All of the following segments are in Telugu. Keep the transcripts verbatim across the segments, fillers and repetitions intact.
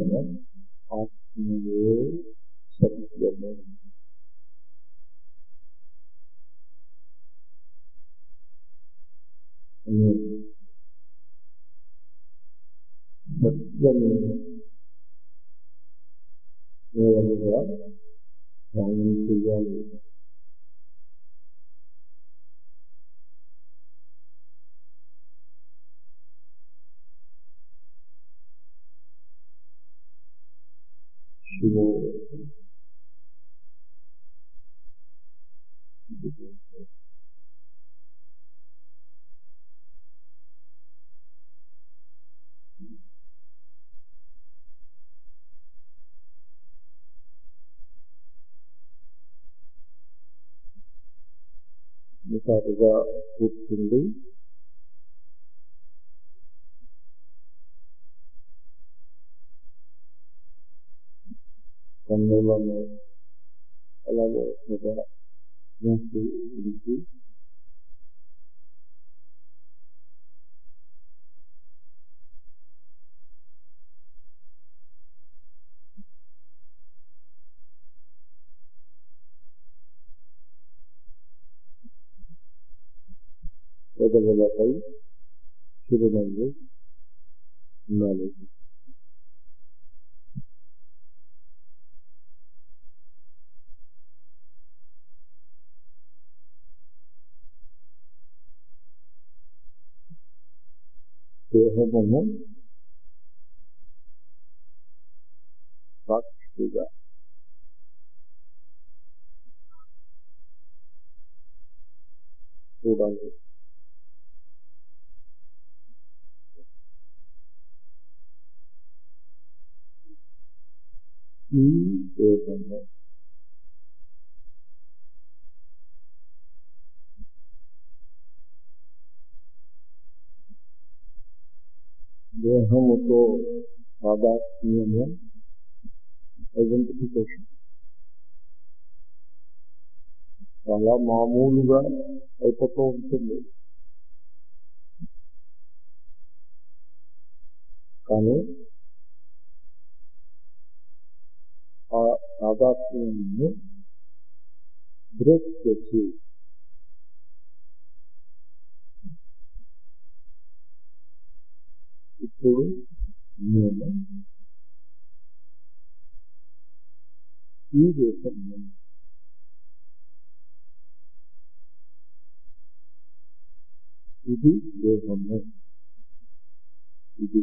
నిజమైన ఆత్మయే సత్యము. సత్యము నేరుగా ధ్యానం చేయాలి. శివో నిటారుగా కూర్చుండి కన్నులను అలాగే మూసి విడిచి పెదవులపై చిరునవ్వు ఉండాలి. దేహమును సాక్షిగా చూడాలి. ఈ దేహము దేహముతో సాదాత్మ్యము ఐడెంటిఫికేషన్ చాలా మామూలుగా అయిపోతూ ఉంటుంది. కానీ ఆ సాదాత్మ్యాన్ని బ్రేక్ చేసి ఇప్పుడు నేను ఈ దేశము ఇది దేహము ఇది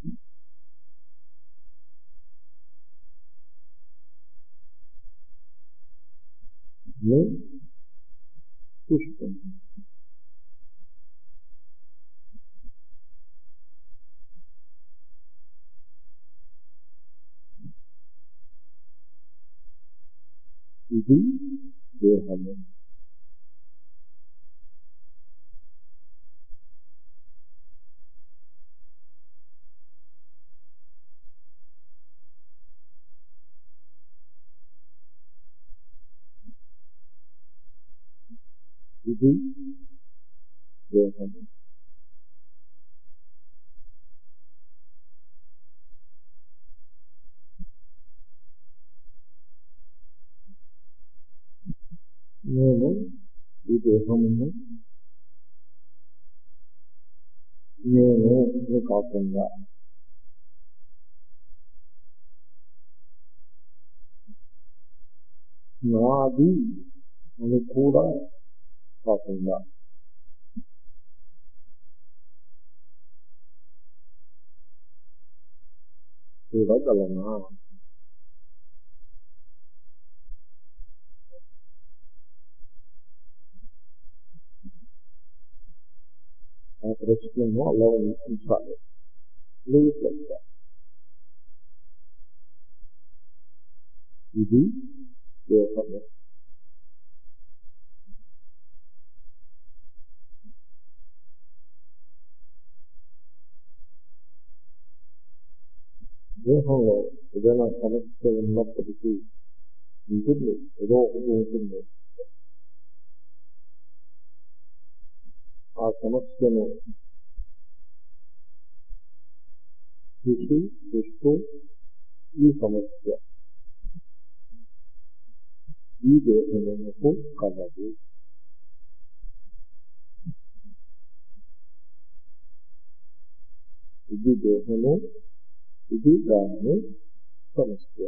చూస్తుంది. ఇది దేహము ఇది దేహము నేను ఈ దేహమును నేను కాకుండా నాది అని కూడా కాకుండా చూడగలనా? ఆ ప్రశ్నను అలా ఉంచాలి. ఇది దేహము దేహంలో ఏదైనా సమస్య ఉన్నప్పటికీ ఉంటుంది, ఏదో ఒకటి ఉంటుంది. ఆ సమస్యను చూసి చూస్తూ ఈ సమస్య ఈ దేహమునకు కలదు. ఇది దేహము, ఇది దాని సమస్య.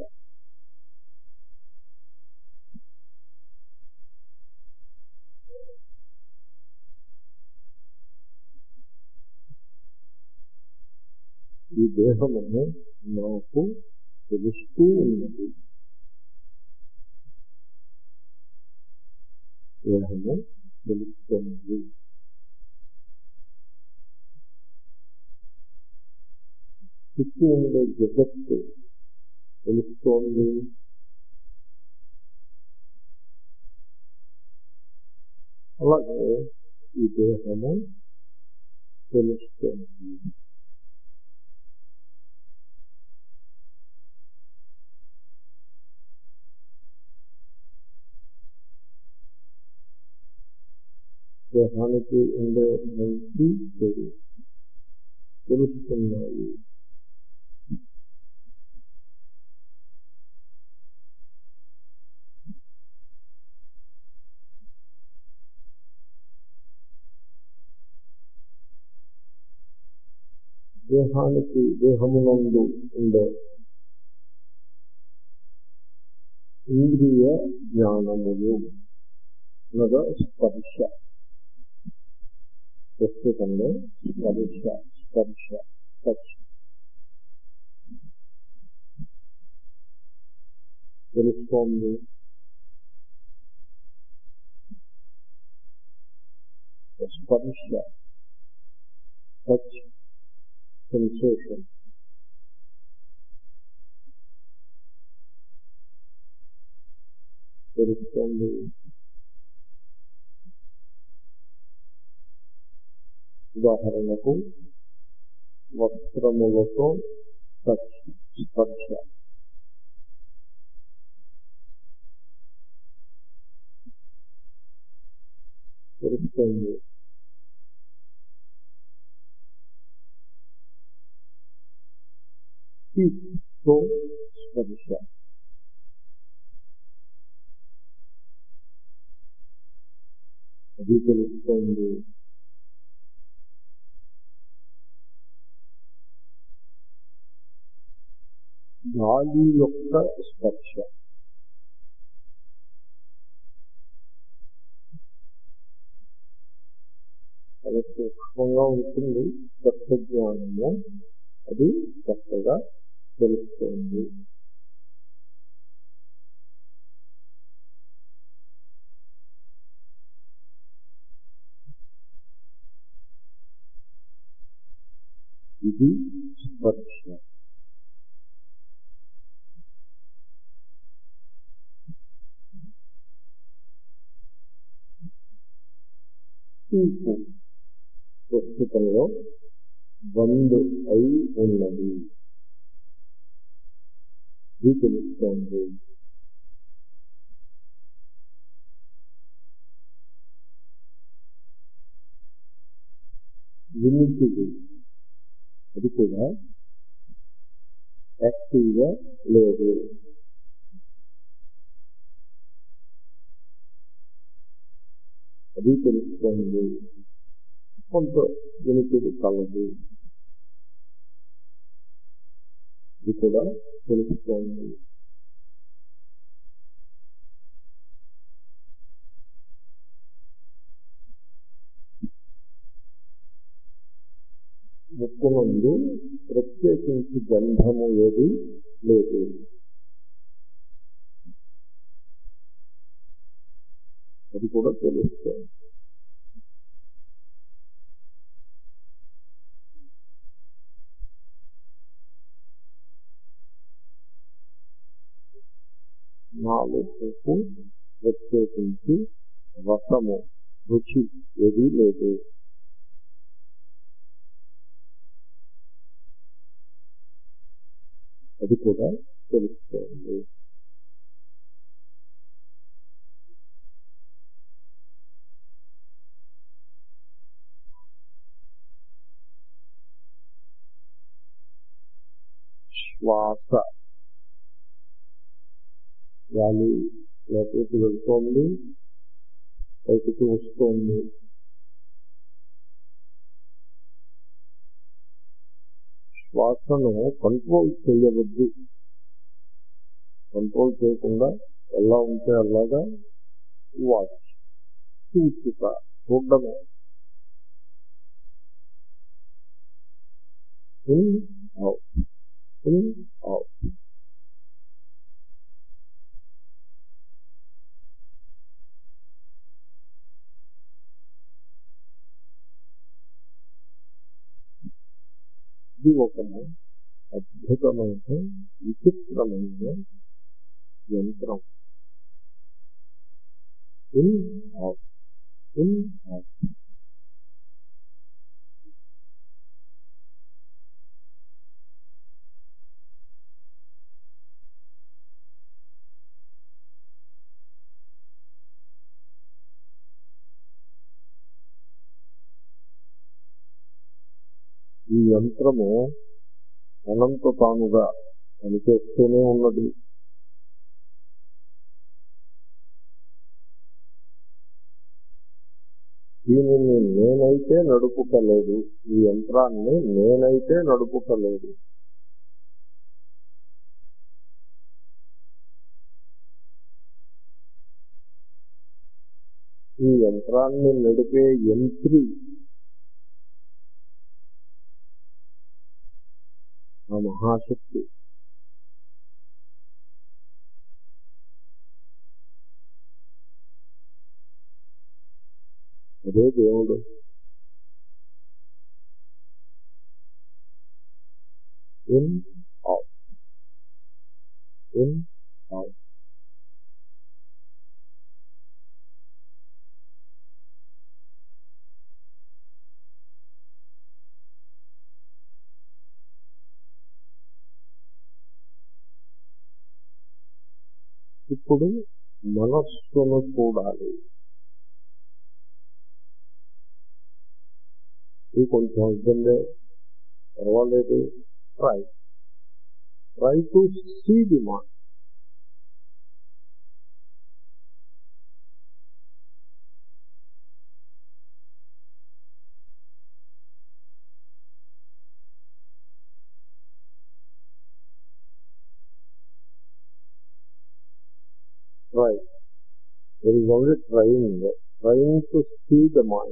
ఈ దేహము నాకు తెలుస్తూ ఉన్నది. దేహము తెలుస్తుంది. చుట్టూ ఉండే జగత్తు తెలుస్తోంది. అలాగే ఈ దేహము తెలుస్తుంది. దేహానికి ఉండే మంచి చెడు తెలుస్తున్నాయి. దేహానికి దేహమునందు ఉండే ఇంద్రియ జ్ఞానములు అనగా స్పర్శ, ప్రస్తుతంలో స్పర్శ స్పర్శ టచ్ తెలుస్తోంది. స్పర్శ టచ్ సెన్సేషన్ తెలుస్తోంది. ఉదాహరణకు వస్త్రములతో టచ్ స్పర్శ, తెలుస్తోంది. తో స్పర్శ, అది తెలుస్తోంది. గాలి యొక్క స్పర్శ, అది సూక్ష్మంగా ఉంటుంది. తత్వజ్ఞానము అది చక్కగా తెలుస్తోంది. ఇది స్పర్శ. చూపు ప్రస్తుతంలో బంద్ అయి ఉన్నది, ఇది తెలుస్తోంది. వినికిడి అది కూడా యాక్టివ్గా లేదు, అది తెలుస్తోంది. కొంత వినికిడి కలదు, ఇది కూడా తెలుస్తోంది. ముక్కు నుండి ప్రత్యేకించి గంధము ఏది లేదు, అది కూడా తెలుస్తోంది. నాలుగు ప్రత్యేకించి రసము రుచి ఏది లేదు, అది కూడా తెలుస్తోంది. శ్వాస గాలి లోపలికి వెళ్తోంది, బయటికి వస్తోంది. శ్వాసను కంట్రోల్ చేయవద్దు. కంట్రోల్ చేయకుండా ఎలా ఉంటే అలాగా వాచ్, చూచుట, చూడడమే. In out, in out. ఇది ఒక అద్భుతమైన విచిత్రమైన యంత్రం. In out, in out. ఈ యంత్రము అనంత తానుగా పనిచేస్తూనే ఉన్నది. దీనిని నేనైతే నడుపుటలేదు, ఈ యంత్రాన్ని నేనైతే నడుపుటలేదు. ఈ యంత్రాన్ని నడిపే యంత్రి ఆ మహాశక్తి. అదే దేవుడు. In out, in out. ఇప్పుడు మనస్సును చూడాలి. ఇది కొంచెం ఇబ్బందే, పర్వాలేదు. Try try to see the mind. Try. There is only trying, trying to see the mind.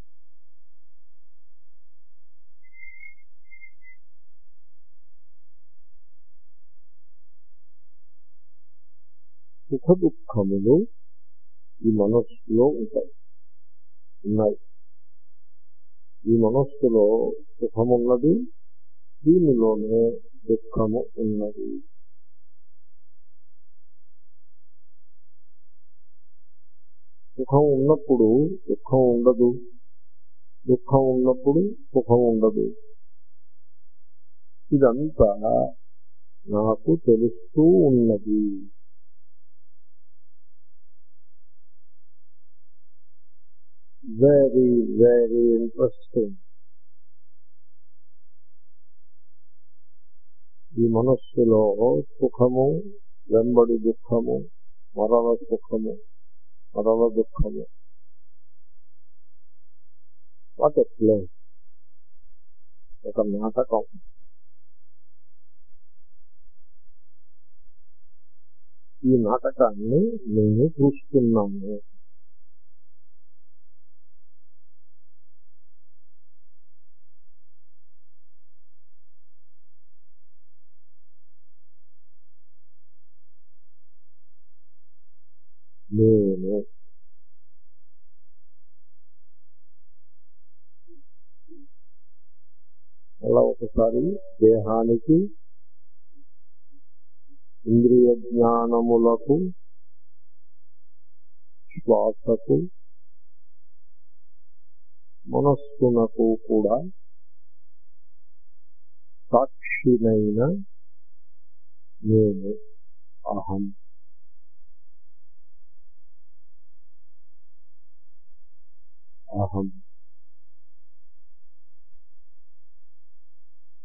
సుఖ దుఃఖములు ఈ మనస్సులో ఉంటాయి, ఉన్నాయి. ఈ మనస్సులో సుఖమున్నది, దీనిలోనే దుఃఖము ఉన్నది. సుఖం ఉన్నప్పుడు దుఃఖం ఉండదు, దుఃఖం ఉన్నప్పుడు సుఖం ఉండదు. ఇదంతా నాకు తెలుస్తూ ఉన్నది. Very very interesting. ఈ మనస్సులో సుఖము వెంబడి దుఃఖము, మరల సుఖము, మరల దుఃఖము. What a play! ఒక నాటకం. ఈ నాటకాన్ని నేను చూస్తున్నాను. నేను అలా ఒకసారి దేహానికి, ఇంద్రియ జ్ఞానములకు, శ్వాసకు, మనస్సునకు కూడా సాక్షినైన నేను అహం. అహం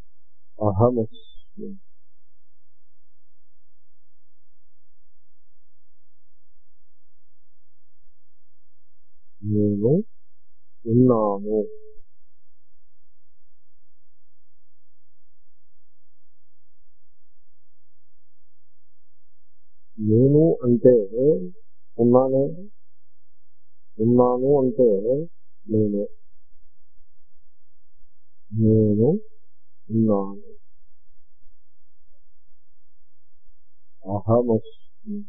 అహమస్మి. ఉన్నాను. నేను అంటే ఉన్నానే, ఉన్నాను అంటే నేనే, నేను ఉన్నాను. అహమస్మి.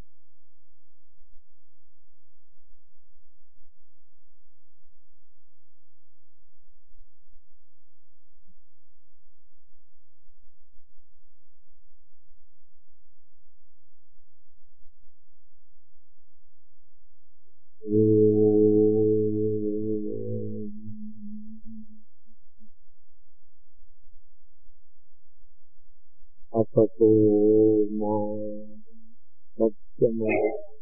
అసతో మా సత్యము.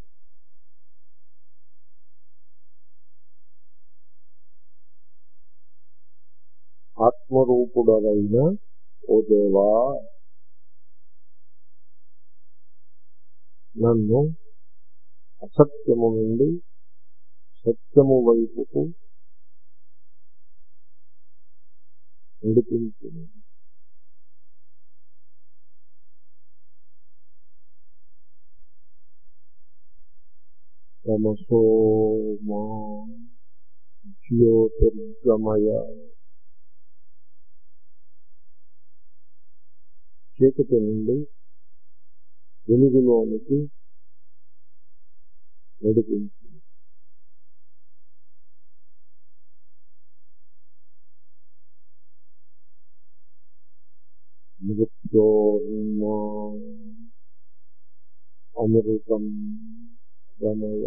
ఆత్మరూపుడరైన ఓ దేవా, నన్ను అసత్యము నుండి సత్యము వైపుకు నడిపించును. తమసో మా జ్యోతిర్గమయ. చీకటి నుండి వెలుగులోనికి నడిపించు. మృత్యోర్మా అమృతం గమయ.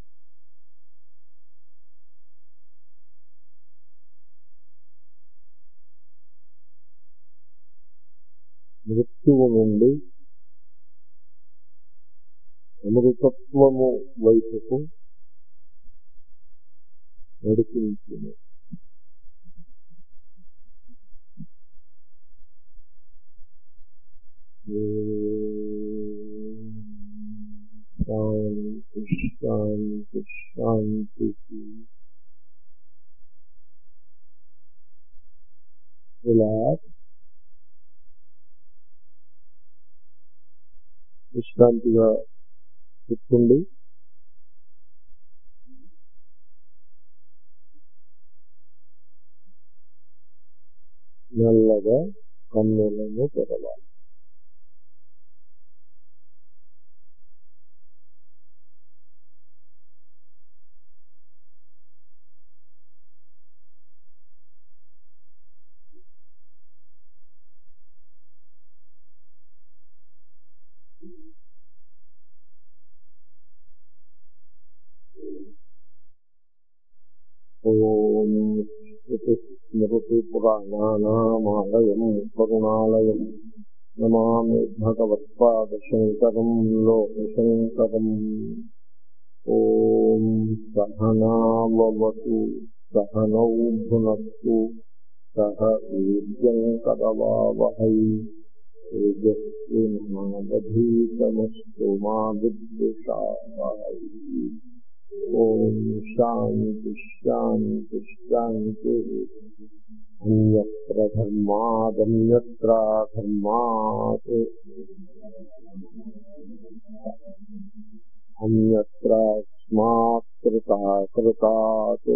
మృత్యువు నుండి అమృతత్వము వైపుకు నడిపించును. శాంతి శాంతి శాంతి. ఇలా విశ్రాంతిగా కూర్చుండి మెల్లగా కన్నులను తెరవాలి. ఓం స్మృతి పురాణానామాలయం కరుణాలయం నమామి భగవత్పాద శంకరం లోకశంకరం. ఓం సహనావతు సహనౌ భునక్తు సహ వీర్యం కరవావహై తేజస్వినావధీతమస్తు మా విద్విషావహై. ఓం శాంతి శాంతి శాంతి. అన్యత్ర ధర్మాదన్యత్ర ధర్మాత్ అన్యత్ర స్మాత్ కృతాత్ కృతాత్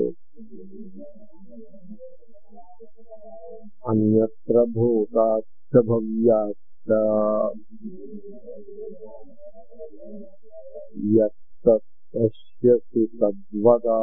అన్యత్ర భూతాచ్చ భవ్యాచ్చ యత్తత్ పశ్యసి తద్వదా.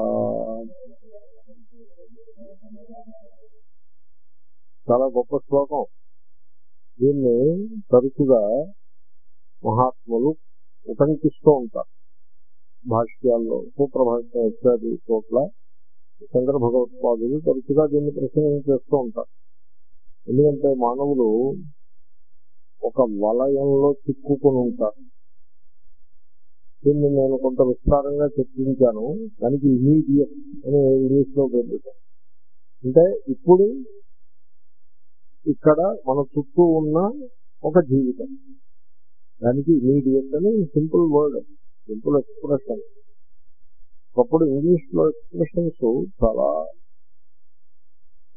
చాలా గొప్ప శ్లోకం. దీన్ని తరచుగా మహాత్ములు ఉటంకిస్తూ ఉంటారు. భాష్యాల్లో సూత్రభాష్యం ఇత్యాది చోట్ల శంకర భగవత్పాదులు తరచుగా దీన్ని ప్రసంగం చేస్తూ ఉంటారు. ఎందుకంటే మానవులు ఒక వలయంలో చిక్కుకుని ఉంటారు. దీన్ని నేను కొంత విస్తారంగా చర్చించాను. దానికి ఇమీడియట్ అని ఇంగ్లీష్ లో పెట్టుతాను. అంటే ఇప్పుడు ఇక్కడ మన చుట్టూ ఉన్న ఒక జీవితం, దానికి ఇమీడియట్ అని సింపుల్ వర్డ్, సింపుల్ ఎక్స్ప్రెషన్. ఒకప్పుడు ఇంగ్లీష్ లో ఎక్స్ప్రెషన్స్ చాలా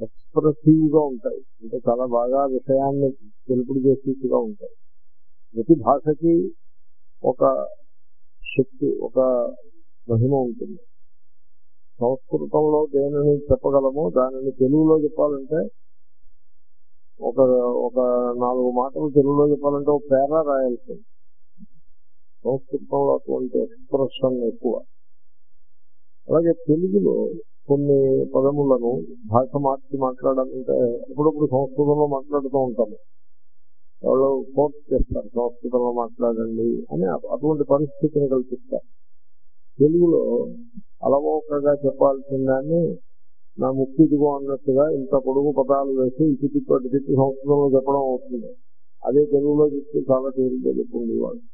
ఎక్స్ప్రెసివ్గా ఉంటాయి, అంటే చాలా బాగా విషయాన్ని తెలుపుడు చేసేట్టుగా ఉంటాయి. ప్రతి భాషకి ఒక శక్తి, ఒక మహిమ ఉంటుంది. సంస్కృతంలో దేనిని చెప్పగలమో దానిని తెలుగులో చెప్పాలంటే ఒక ఒక నాలుగు మాటలు తెలుగులో చెప్పాలంటే ఒక పేరా రాయాల్సింది. సంస్కృతంలో అటువంటి ఎక్స్ప్రెషన్ ఎక్కువ. అలాగే తెలుగులో కొన్ని పదములను భాష మార్చి మాట్లాడాలంటే అప్పుడప్పుడు సంస్కృతంలో మాట్లాడుతూ ఉంటాము. వాళ్ళు ఫోర్స్ చేస్తారు, సంస్కృతంలో మాట్లాడండి అని. అటువంటి పరిస్థితిని కల్పిస్తారు. తెలుగులో అలవోకగా చెప్పాల్సిన దాన్ని నా ముక్కు ఇదిగో అన్నట్టుగా ఇంత పొడుగు పదాలు వేసి ఇటు తిప్పు అటు తిప్పి సంస్కృతంలో చెప్పడం అవుతుంది. అదే తెలుగులో చెప్తే చాలా తేలిగ్గా చెప్పింది వాళ్ళు.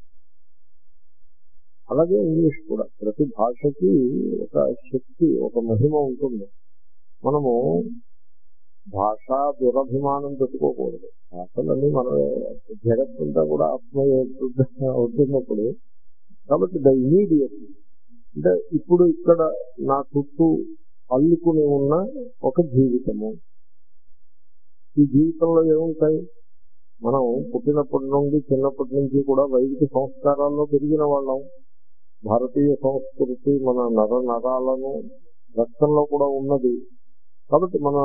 అలాగే ఇంగ్లీష్ కూడా ప్రతి భాషకి ఒక శక్తి, ఒక మహిమ ఉంటుంది. మనము భాషా దురభిమానం పెట్టుకోకూడదు. భాషలన్నీ మన జగత్తంతా కూడా ఆత్మ అవుతున్నప్పుడు, కాబట్టి ద ఇమీడియట్ అంటే ఇప్పుడు ఇక్కడ నా చుట్టూ అల్లుకుని ఉన్న ఒక జీవితము. ఈ జీవితంలో ఏముంటాయి? మనం పుట్టినప్పటి నుండి చిన్నప్పటి నుంచి కూడా వైదిక సంస్కారాల్లో పెరిగిన వాళ్ళం. భారతీయ సంస్కృతి మన నర నరాలను రక్తంలో కూడా ఉన్నది. కాబట్టి మన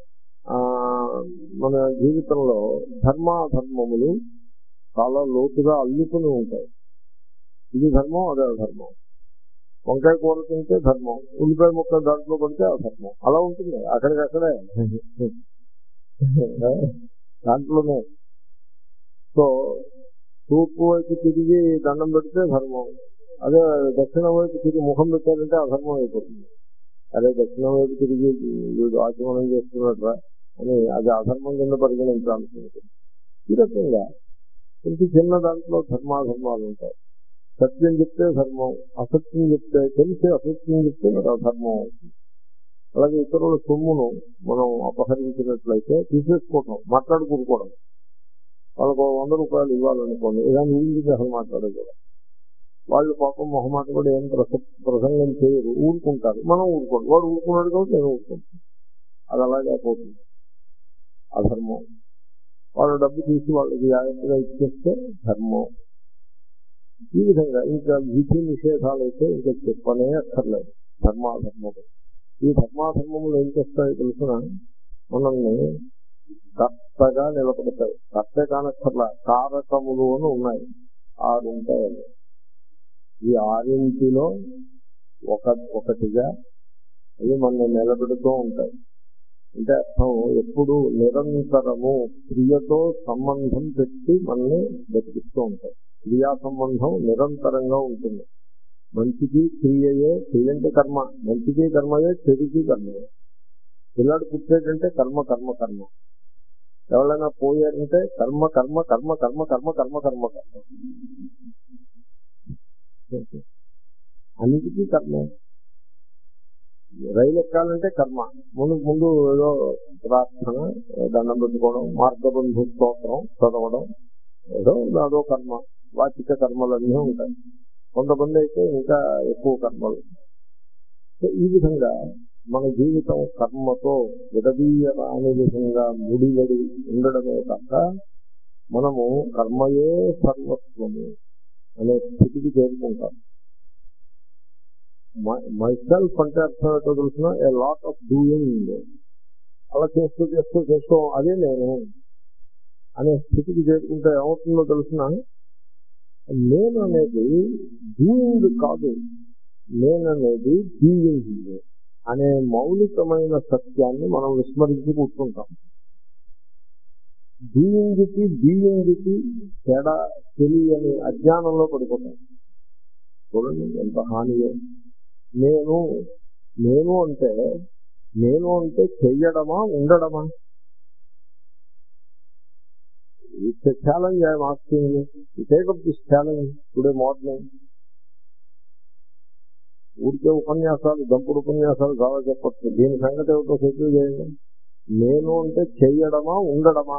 మన జీవితంలో ధర్మాధర్మములు చాలా లోతుగా అల్లుకుని ఉంటాయి. ఇది ధర్మం, అదే అధర్మం. వంకాయ కూర తింటే ధర్మం, ఉల్లిపాయ ముక్క దాంట్లో పడితే అధర్మం. అలా ఉంటుంది అక్కడికక్కడే దాంట్లోనే. సో తూర్పు వైపు తిరిగి దండం పెడితే ధర్మం, అదే దక్షిణం వైపు తిరిగి ముఖం పెట్టారంటే అధర్మం అయిపోతుంది. అదే దక్షిణం వైపు తిరిగి వీడు ఆచమనం చేస్తున్నట్రా అని అది అధర్మం కింద పరిగణించాల్సి ఉంటుంది. ఈ రకంగా ఇంటి చిన్న దాంట్లో ధర్మాధర్మాలు ఉంటాయి. సత్యం చెప్తే ధర్మం, అసత్యం చెప్తే తెలిసే అసత్యం చెప్తే మరి అధర్మం అవుతుంది. అలాగే ఇతరుల సొమ్మును మనం అపహరించినట్లయితే తీసేసుకోవటం, మాట్లాడుకోవడం. వాళ్ళకు వంద రూపాయలు ఇవ్వాలనుకోండి, ఇలాంటి ఊరికి అసలు మాట్లాడకూడదు. వాళ్ళు పాపం మొహమాట కూడా ఏం ప్రస ప్రసంగం చేయరు, ఊరుకుంటారు. మనం ఊరుకోండి, వాడు ఊరుకున్నాడు కాబట్టి నేను ఊరుకుంటాను. అది అలాగే పోతుంది, అధర్మం. వాళ్ళు డబ్బు తీసి వాళ్ళకి జాగ్రత్తగా ఇచ్చేస్తే ధర్మం. ఈ విధంగా ఇంకా విధి నిషేధాలు అయితే ఇంకా చెప్పనే అక్కర్లేదు. ధర్మాధర్మము, ఈ ధర్మాధర్మములు ఏం చేస్తాయో తెలుసిన మనల్ని కర్తగా నిలబడతాయి. కర్త కానక్కర్లా, కారకములు అని ఉన్నాయి, ఆరు ఉంటాయి. ఈ ఆరింటిలో ఒక ఒకటిగా అవి మనల్ని నిలబెడుతూ ఉంటాయి. అంటే అర్థం ఎప్పుడు నిరంతరము క్రియతో సంబంధం పెట్టి మనల్ని బతికిస్తూ ఉంటాయి. క్రియా సంబంధం నిరంతరంగా ఉంటుంది. మంచికి క్రియయే, క్రియ అంటే కర్మ, మంచికి కర్మయే, చెడుకి కర్మయే. పిల్లాడు పుట్టేటంటే కర్మ కర్మ కర్మ, ఎవరైనా పోయారంటే కర్మ కర్మ కర్మ కర్మ కర్మ కర్మ కర్మ కర్మ అన్నిటికీ కర్మ. రైలు ఎక్కాలంటే కర్మ, ముందు ముందు ఏదో ప్రార్థన, దండం పెట్టుకోవడం, మార్గబంధు స్తోత్రం చదవడం, ఏదో అదో కర్మ. వాచిక కర్మలన్నీ ఉంటాయి. కొంతమంది అయితే ఇంకా ఎక్కువ కర్మలు. సో ఈ విధంగా మన జీవితం కర్మతో విడదీయరాని విధంగా ముడివడి ఉండడమే కాక మనము కర్మయే సర్వస్వము అనే స్థితికి చేరుకుంటాం. మై సెల్ఫ్ అంటే అర్థం ఏంటో తెలిసిన ఏ లాట్ ఆఫ్ డూయింగ్, అలా చేస్తూ చేస్తూ చేస్తూ అదే నేను అనే స్థితికి చేరుకుంటే ఏమవుతుందో తెలిసిన, నేను అనేది డూయింగ్ కాదు, నేను అనేది బీయింగ్ అనే మౌలికమైన సత్యాన్ని మనం విస్మరించి కూర్చుంటాం. డూయింగ్కి బీయింగ్కి తేడా తెలియని అజ్ఞానంలో పడిపోతాం. చూడండి ఎంత హానియో. నేను నేను అంటే నేను అంటే చెయ్యడమా ఉండడమా? It's a challenge I'm asking you to take up this challenge today morning. ఊరికే ఉపన్యాసాలు, దంపుడు ఉపన్యాసాలు చాలా చెప్పచ్చు. దీని సంగతి ఏమిటో సెటిల్ చేయండి. నేను అంటే చెయ్యడమా ఉండడమా?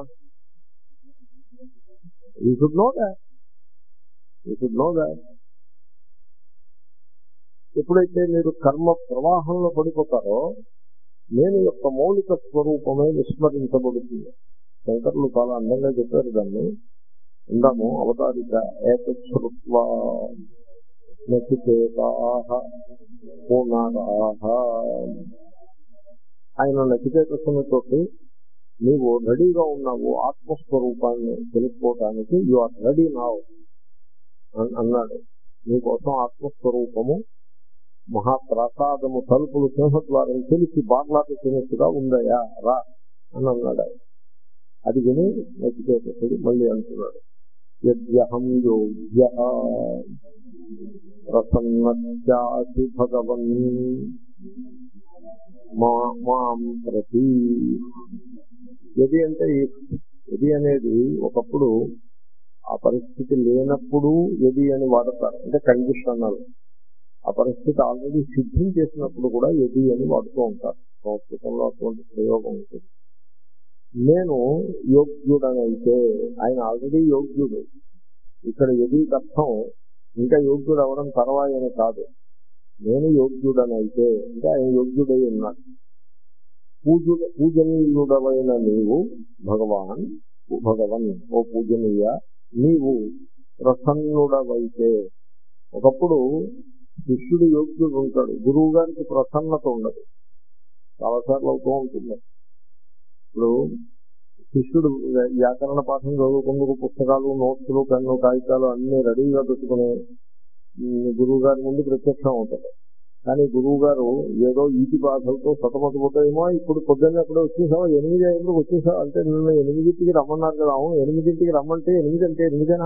You should know that. You should know that. ఎప్పుడైతే మీరు కర్మ ప్రవాహంలో పడిపోతారో నేను యొక్క మౌలిక స్వరూపమే విస్మరించబడుతుంది. శంకరులు చాలా అందంగా చెప్పారు దాన్ని. ఉందాము అవతారిక ఏకస్వరూపా నచికేతాః పునరాః. ఆయన నచికేతసునితోటి నీవు రెడీగా ఉన్నావు ఆత్మస్వరూపాన్ని తెలుసుకోవటానికి, యు ఆర్ రెడీ నౌ అన్నాడు. నీకోసం ఆత్మస్వరూపము మహాప్రసాదము తలుపులు సింహద్వారం తెలిసి బాట్లాడుతున్నట్టుగా ఉందయా రా అని అన్నాడు. అది విని నచికేతసుడు మళ్ళీ అంటున్నాడు, యద్యహం యోగ్య ప్రసన్నస్యాసి భగవన్ మాం ప్రతి. యది అంటే యది అనేది ఒకప్పుడు ఆ పరిస్థితి లేనప్పుడు యది అని వాడతారు, అంటే కండిషనల్. ఆ పరిస్థితి ఆల్రెడీ సిద్ధం చేసినప్పుడు కూడా యది అని వాడుతూ ఉంటారు. సంస్కృతంలో అటువంటి ప్రయోగం ఉంటుంది. నేను యోగ్యుడనైతే, ఆయన ఆల్రెడీ యోగ్యుడు. ఇక్కడ యది అర్థం ఇంకా యోగ్యుడు అవడం తర్వాయి అని కాదు. నేను యోగ్యుడనైతే అంటే ఆయన యోగ్యుడై ఉన్నాడు. పూజు పూజనీయుడవైన నీవు భగవాన్ భగవన్ ఓ పూజనీయ నీవు ప్రసన్నుడవైతే. ఒకప్పుడు శిష్యుడు యోగ్యుడు ఉంటాడు, గురువు గారికి ప్రసన్నత ఉండదు. చాలాసార్లు అవుతూ ఉంటుంది. ఇప్పుడు శిష్యుడు వ్యాకరణ పాఠం చదువుకుందుకు పుస్తకాలు, నోట్సులు, పెన్ను, కాగితాలు అన్ని రెడీగా పెట్టుకుని గురువు గారి ముందు ప్రత్యక్షం అవుతాడు. కానీ గురువు గారు ఏదో ఈటి బాధలతో సతమతపోతాయేమో, ఇప్పుడు పొద్దున్న ఎప్పుడో వచ్చేసావా, ఎనిమిది ఐదులకు వచ్చేసావా అంటే నిన్న ఎనిమిదింటికి రమ్మన్నారు కదా. ఎనిమిదింటికి రమ్మంటే ఎనిమిది అంటే ఎనిమిదేనా?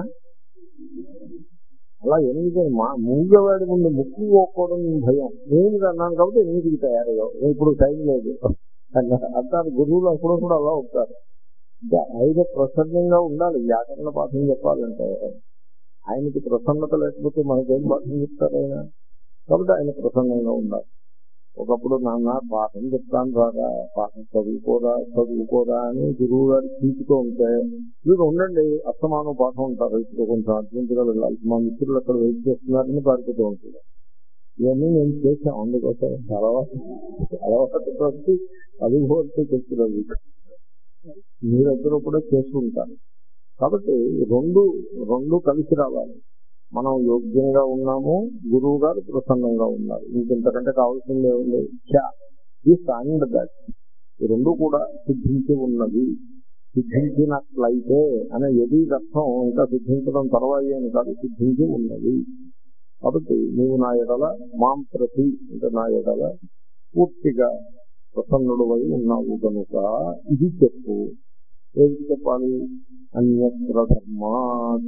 అలా ఎనిమిది మా మూగవాడి ముందు ముక్కు పోకపోవడం భయం. ఎనిమిది అన్నాను కాబట్టి ఎనిమిదికి తయారయ్యావు, ఇప్పుడు టైం లేదు అంటారు గురువులు. అప్పుడు కూడా అలా ఉంటారు. అంటే ఆయన ప్రసన్నంగా ఉండాలి. వ్యాకరణ పాఠం చెప్పాలంటే ఆయనకి ప్రసన్నత లేకపోతే మనకేం పాఠం చెప్తారు ఆయన? కాబట్టి ఆయన ప్రసన్నంగా ఉండాలి. ఒకప్పుడు నాన్న పాఠం చెప్తాను రాగా, పాఠం చదువుకోరా చదువుకోరా అని గురువు గారు తీసుకుతూ ఉంటే మీరు ఉండండి అస్తమానం పాఠం ఉంటారు, ఇప్పుడు కొంచెం అర్జెంటుగా వెళ్ళాలి, మా మిత్రులు అక్కడ వెయిట్ చేస్తున్నారని పాడుతూ ఉంటుంది. ఇవన్నీ నేను చేశాను. అందుకోసం అలవాటు అలవాటుతో అనుభవంతో చెప్తున్నారు. మీరందరూ కూడా చేస్తుంటారు. కాబట్టి రెండు రెండు కలిసి రావాలి. మనం యోగ్యంగా ఉన్నాము, గురువు గారు ప్రసన్నంగా ఉన్నారు. ఇంకెంతకంటే కావాల్సిందే ఉంది. అండ్ దట్ ఈ రెండు కూడా సిద్ధించి ఉన్నది. సిద్ధించినట్లయితే అనే ఎది అర్థం ఇంకా సిద్ధించడం తర్వాయి అని కాదు, సిద్ధించి ఉన్నది. కాబట్టి నీవు నా ఎడల మాం ప్రతి అంటే నా ఎడల పూర్తిగా ప్రసన్నుడు వై ఉన్నావు కనుక ఇది చెప్పు. ఏది చెప్పాలి? అన్యత్ర ధర్మాత్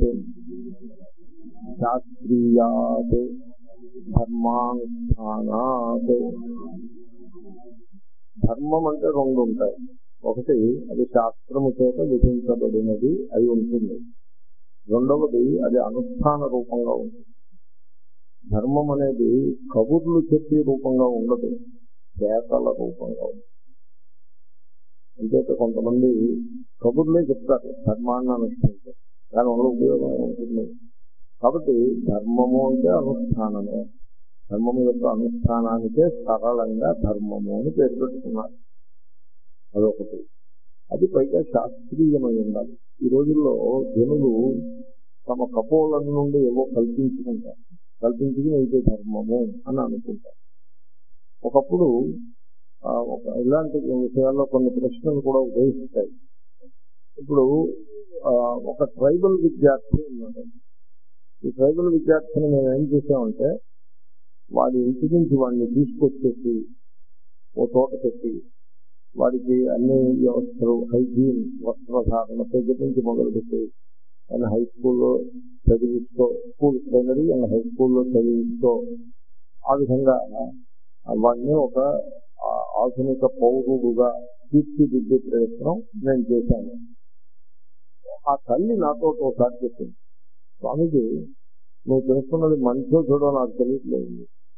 శాస్త్రీయాత్ ధర్మానుష్ఠానాత్. ధర్మం అంటే రెండు ఉంటాయి. ఒకటి అది శాస్త్రము చేత విధించబడినది అయి ఉంటుంది. రెండవది అది అనుష్ఠాన రూపంగా ఉంటుంది. ధర్మం అనేది కబుర్లు చెప్పే రూపంగా ఉండదు, చేతల రూపంగా ఉంటుంది. అంచేత కొంతమంది కబుర్లే చెప్తారు, ధర్మాన్ని అనుష్ఠించారు, దానివల్ల ఉపయోగం ఉంటుంది. కాబట్టి ధర్మము అంటే అనుష్ఠానమే. ధర్మము యొక్క అనుష్ఠానానికే సరళంగా ధర్మము అని పేరు పెట్టుకున్నారు. అదొకటి. అది పైగా శాస్త్రీయమై ఉండాలి. ఈ రోజుల్లో జనులు తమ కపోల నుండి ఏవో కల్పించుకుంటారు, కల్పించుకుని అయితే ధర్మము అని అనుకుంటారు. ఒకప్పుడు ఇలాంటి విషయాల్లో కొన్ని ప్రశ్నలు కూడా ఉదయిస్తాయి. ఇప్పుడు ఒక ట్రైబల్ విద్యార్థి ఉన్నాడు. ఈ ట్రైబల్ విద్యార్థిని మేము ఏం చేసామంటే వాడి ఇంటి నుంచి వాడిని తీసుకొచ్చేసి ఓ తోట పెట్టి వాడికి అన్ని వ్యవస్థలు, హైజీన్, వస్త్రధారణ దగ్గర నుంచి మొదలుపెట్టి ఆయన హై స్కూల్లో చదివిస్తూ, స్కూల్ ప్రైమరీ అండ్ హై స్కూల్లో చదివిస్తూ ఆ విధంగా వాడిని ఒక ఆధునిక పౌరుడుగా తీర్చిదిద్దే ప్రయత్నం నేను చేశాను. ఆ తల్లి నాతో ఒకసారి చెప్పింది, స్వామిజీ నువ్వు తెలుసుకున్నది మంచో చూడో నాకు తెలియట్లేదు.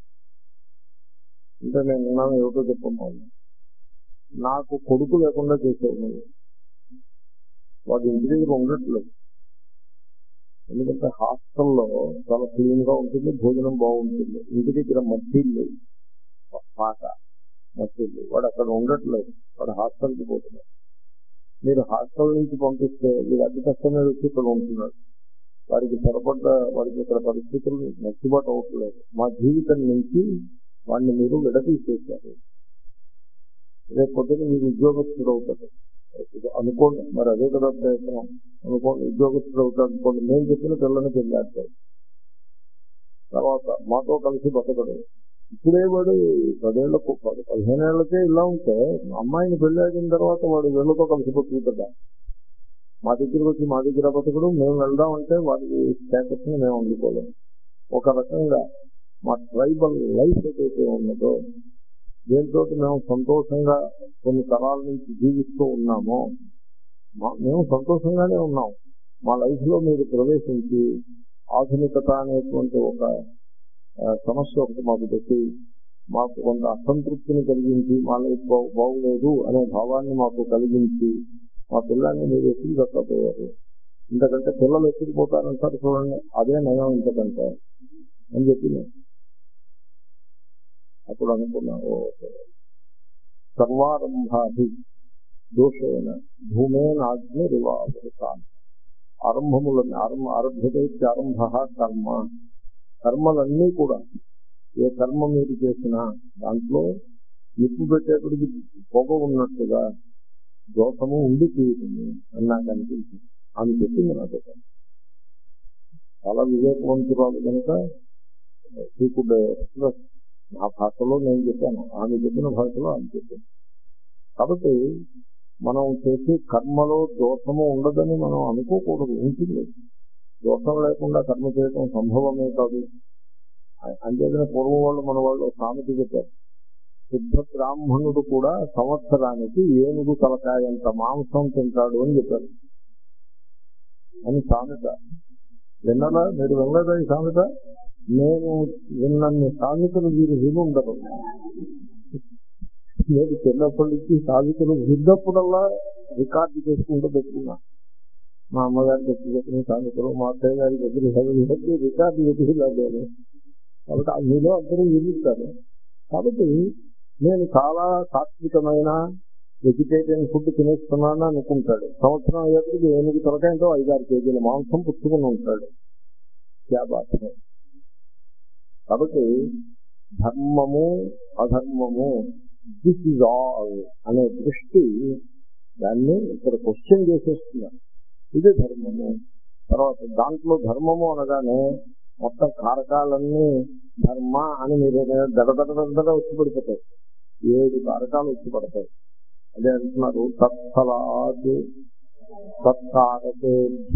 అంటే నేను విన్నాను, ఏమిటో చెప్పమని. నాకు కొడుకు లేకుండా చేసేది నువ్వు. వాడు ఇంటి దగ్గర ఉండట్లేదు. ఎందుకంటే హాస్టల్లో చాలా క్లీన్ గా ఉంటుంది, భోజనం బాగుంటుంది. ఇంటి దగ్గర మట్టిల్లు పాట, నచ్చింది. వాడు అక్కడ ఉండట్లేదు, వాడు హాస్టల్కి పోతున్నాడు. మీరు హాస్టల్ నుంచి పంపిస్తే మీరు అతి కష్టం మీద వచ్చి ఇక్కడ ఉంటున్నాడు. వారికి పొరపడ్డ వారికి ఇక్కడ పరిస్థితులు నచ్చుబాటు అవ్వట్లేదు. మా జీవితం నుంచి వాడిని మీరు విడతీసేశారు. రేపు పొద్దున మీరు ఉద్యోగస్తుడు అవుతారు అనుకోండి, మరి అదే కదా ప్రయత్నం అనుకోండి. ఉద్యోగస్తుడు అవుతారు అనుకోండి, మేము చెప్పిన పిల్లల్ని పెళ్ళాడతారు. తర్వాత మాతో కలిసి బతకడు. ఇప్పుడే వాడు పదేళ్లకు పదిహేను ఏళ్లకే ఇలా ఉంటే అమ్మాయిని పెళ్ళాడిన తర్వాత వాడు వీళ్ళతో కలిసి బతుకుతుందా? మా దగ్గరకు వచ్చి మా దగ్గర బతకడు, మేము వెళ్దామంటే వాడి స్టేటస్ని మేము అందుకోలేము. ఒక రకంగా మా ట్రైబల్ లైఫ్ ఏదైతే ఉన్నదో, దేంతో మేము సంతోషంగా కొన్ని తరాల నుంచి జీవిస్తూ ఉన్నామో, మేము సంతోషంగానే ఉన్నాం. మా లైఫ్లో మీరు ప్రవేశించి ఆధునికత అనేటువంటి ఒక సమస్య ఒకటి మాకు పెట్టి మాకు కొంత అసంతృప్తిని కలిగించి మా లైఫ్ బాగులేదు అనే భావాన్ని మాకు కలిగించి మా పిల్లల్ని మీరు ఎత్తుకు దక్కపోయారు. ఇంతకంటే పిల్లలు ఎత్తుకుపోతారంటారు చూడండి, అదే నయం ఇంతకంటే అని చెప్పి అప్పుడు అనుకున్నాను. సర్వారంభాభి దోషేణ భూమేనాగ్ని రివాహృతాన్. ఆరంభములని ఆరంభ ఆరభ్యతే ఆరంభ కర్మ. కర్మలన్నీ కూడా ఏ కర్మ మీరు చేసినా దాంట్లో నిప్పు పెట్టేప్పటికి పొగ ఉన్నట్టుగా దోషము ఉండి తీరుతుంది అని నాకు అనిపించింది. ఆమె చెప్పింది నాకు. చాలా వివేకవంతురాలు కనుక ఇప్పుడు ఎక్స్ప్రెస్ నా భాషలో నేను చెప్పాను, ఆమె చెప్పిన భాషలో ఆమె చెప్పింది. కాబట్టి మనం చేసే కర్మలో దోషము ఉండదని మనం అనుకోకూడదు. ఉంటుంది, దోషం లేకుండా కర్మ చేయడం సంభవమే కాదు. అంతేగాని పూర్వం వాళ్ళు మన వాళ్ళు సామెత చెప్పారు, శుద్ధ బ్రాహ్మణుడు కూడా సంవత్సరానికి ఏనుగు తలకాయంత మాంసం తింటాడు అని చెప్పారు అని సామెత. విన్నదా మీరు? వినలేదా ఈ సామెత? నేను విన్నన్ని సామెతలు వీరు విని ఉండరు. నేను చిన్నప్పటి నుంచి సామెతలు విన్నప్పుడల్లా రికార్డు చేసుకుంటూ పెట్టుకున్నా. మా అమ్మగారి దగ్గర చెప్పిన సామెతలు, మా అత్తయ్య గారి దగ్గర రికార్డు ఎదుగులాగాను. కాబట్టి మీలో అందరూ వినిస్తారు. కాబట్టి నేను చాలా సాత్వికమైన వెజిటేరియన్ ఫుడ్ తినేస్తున్నాను అనుకుంటాడు. సంవత్సరం అయ్యేప్పటికి ఎనిమిది తొలకాయంతో ఐదారు కేజీల మాంసం పుచ్చుకుని ఉంటాడు. క్యాబాత్. కాబట్టి ధర్మము అధర్మము దిస్ ఇస్ ఆల్ అనే దృష్టి దాన్ని ఇక్కడ క్వశ్చన్ చేసేస్తున్నారు. ఇది ధర్మము. తర్వాత దాంట్లో ధర్మము అనగానే మొత్తం కారకాలన్నీ ధర్మ అని మీరు దడదడదడ వచ్చి పడిపోతాయి. ఏడు కారకాలు వచ్చి పడతాయి. అదే అంటున్నారు, తత్ఫలాత్ తత్కారకే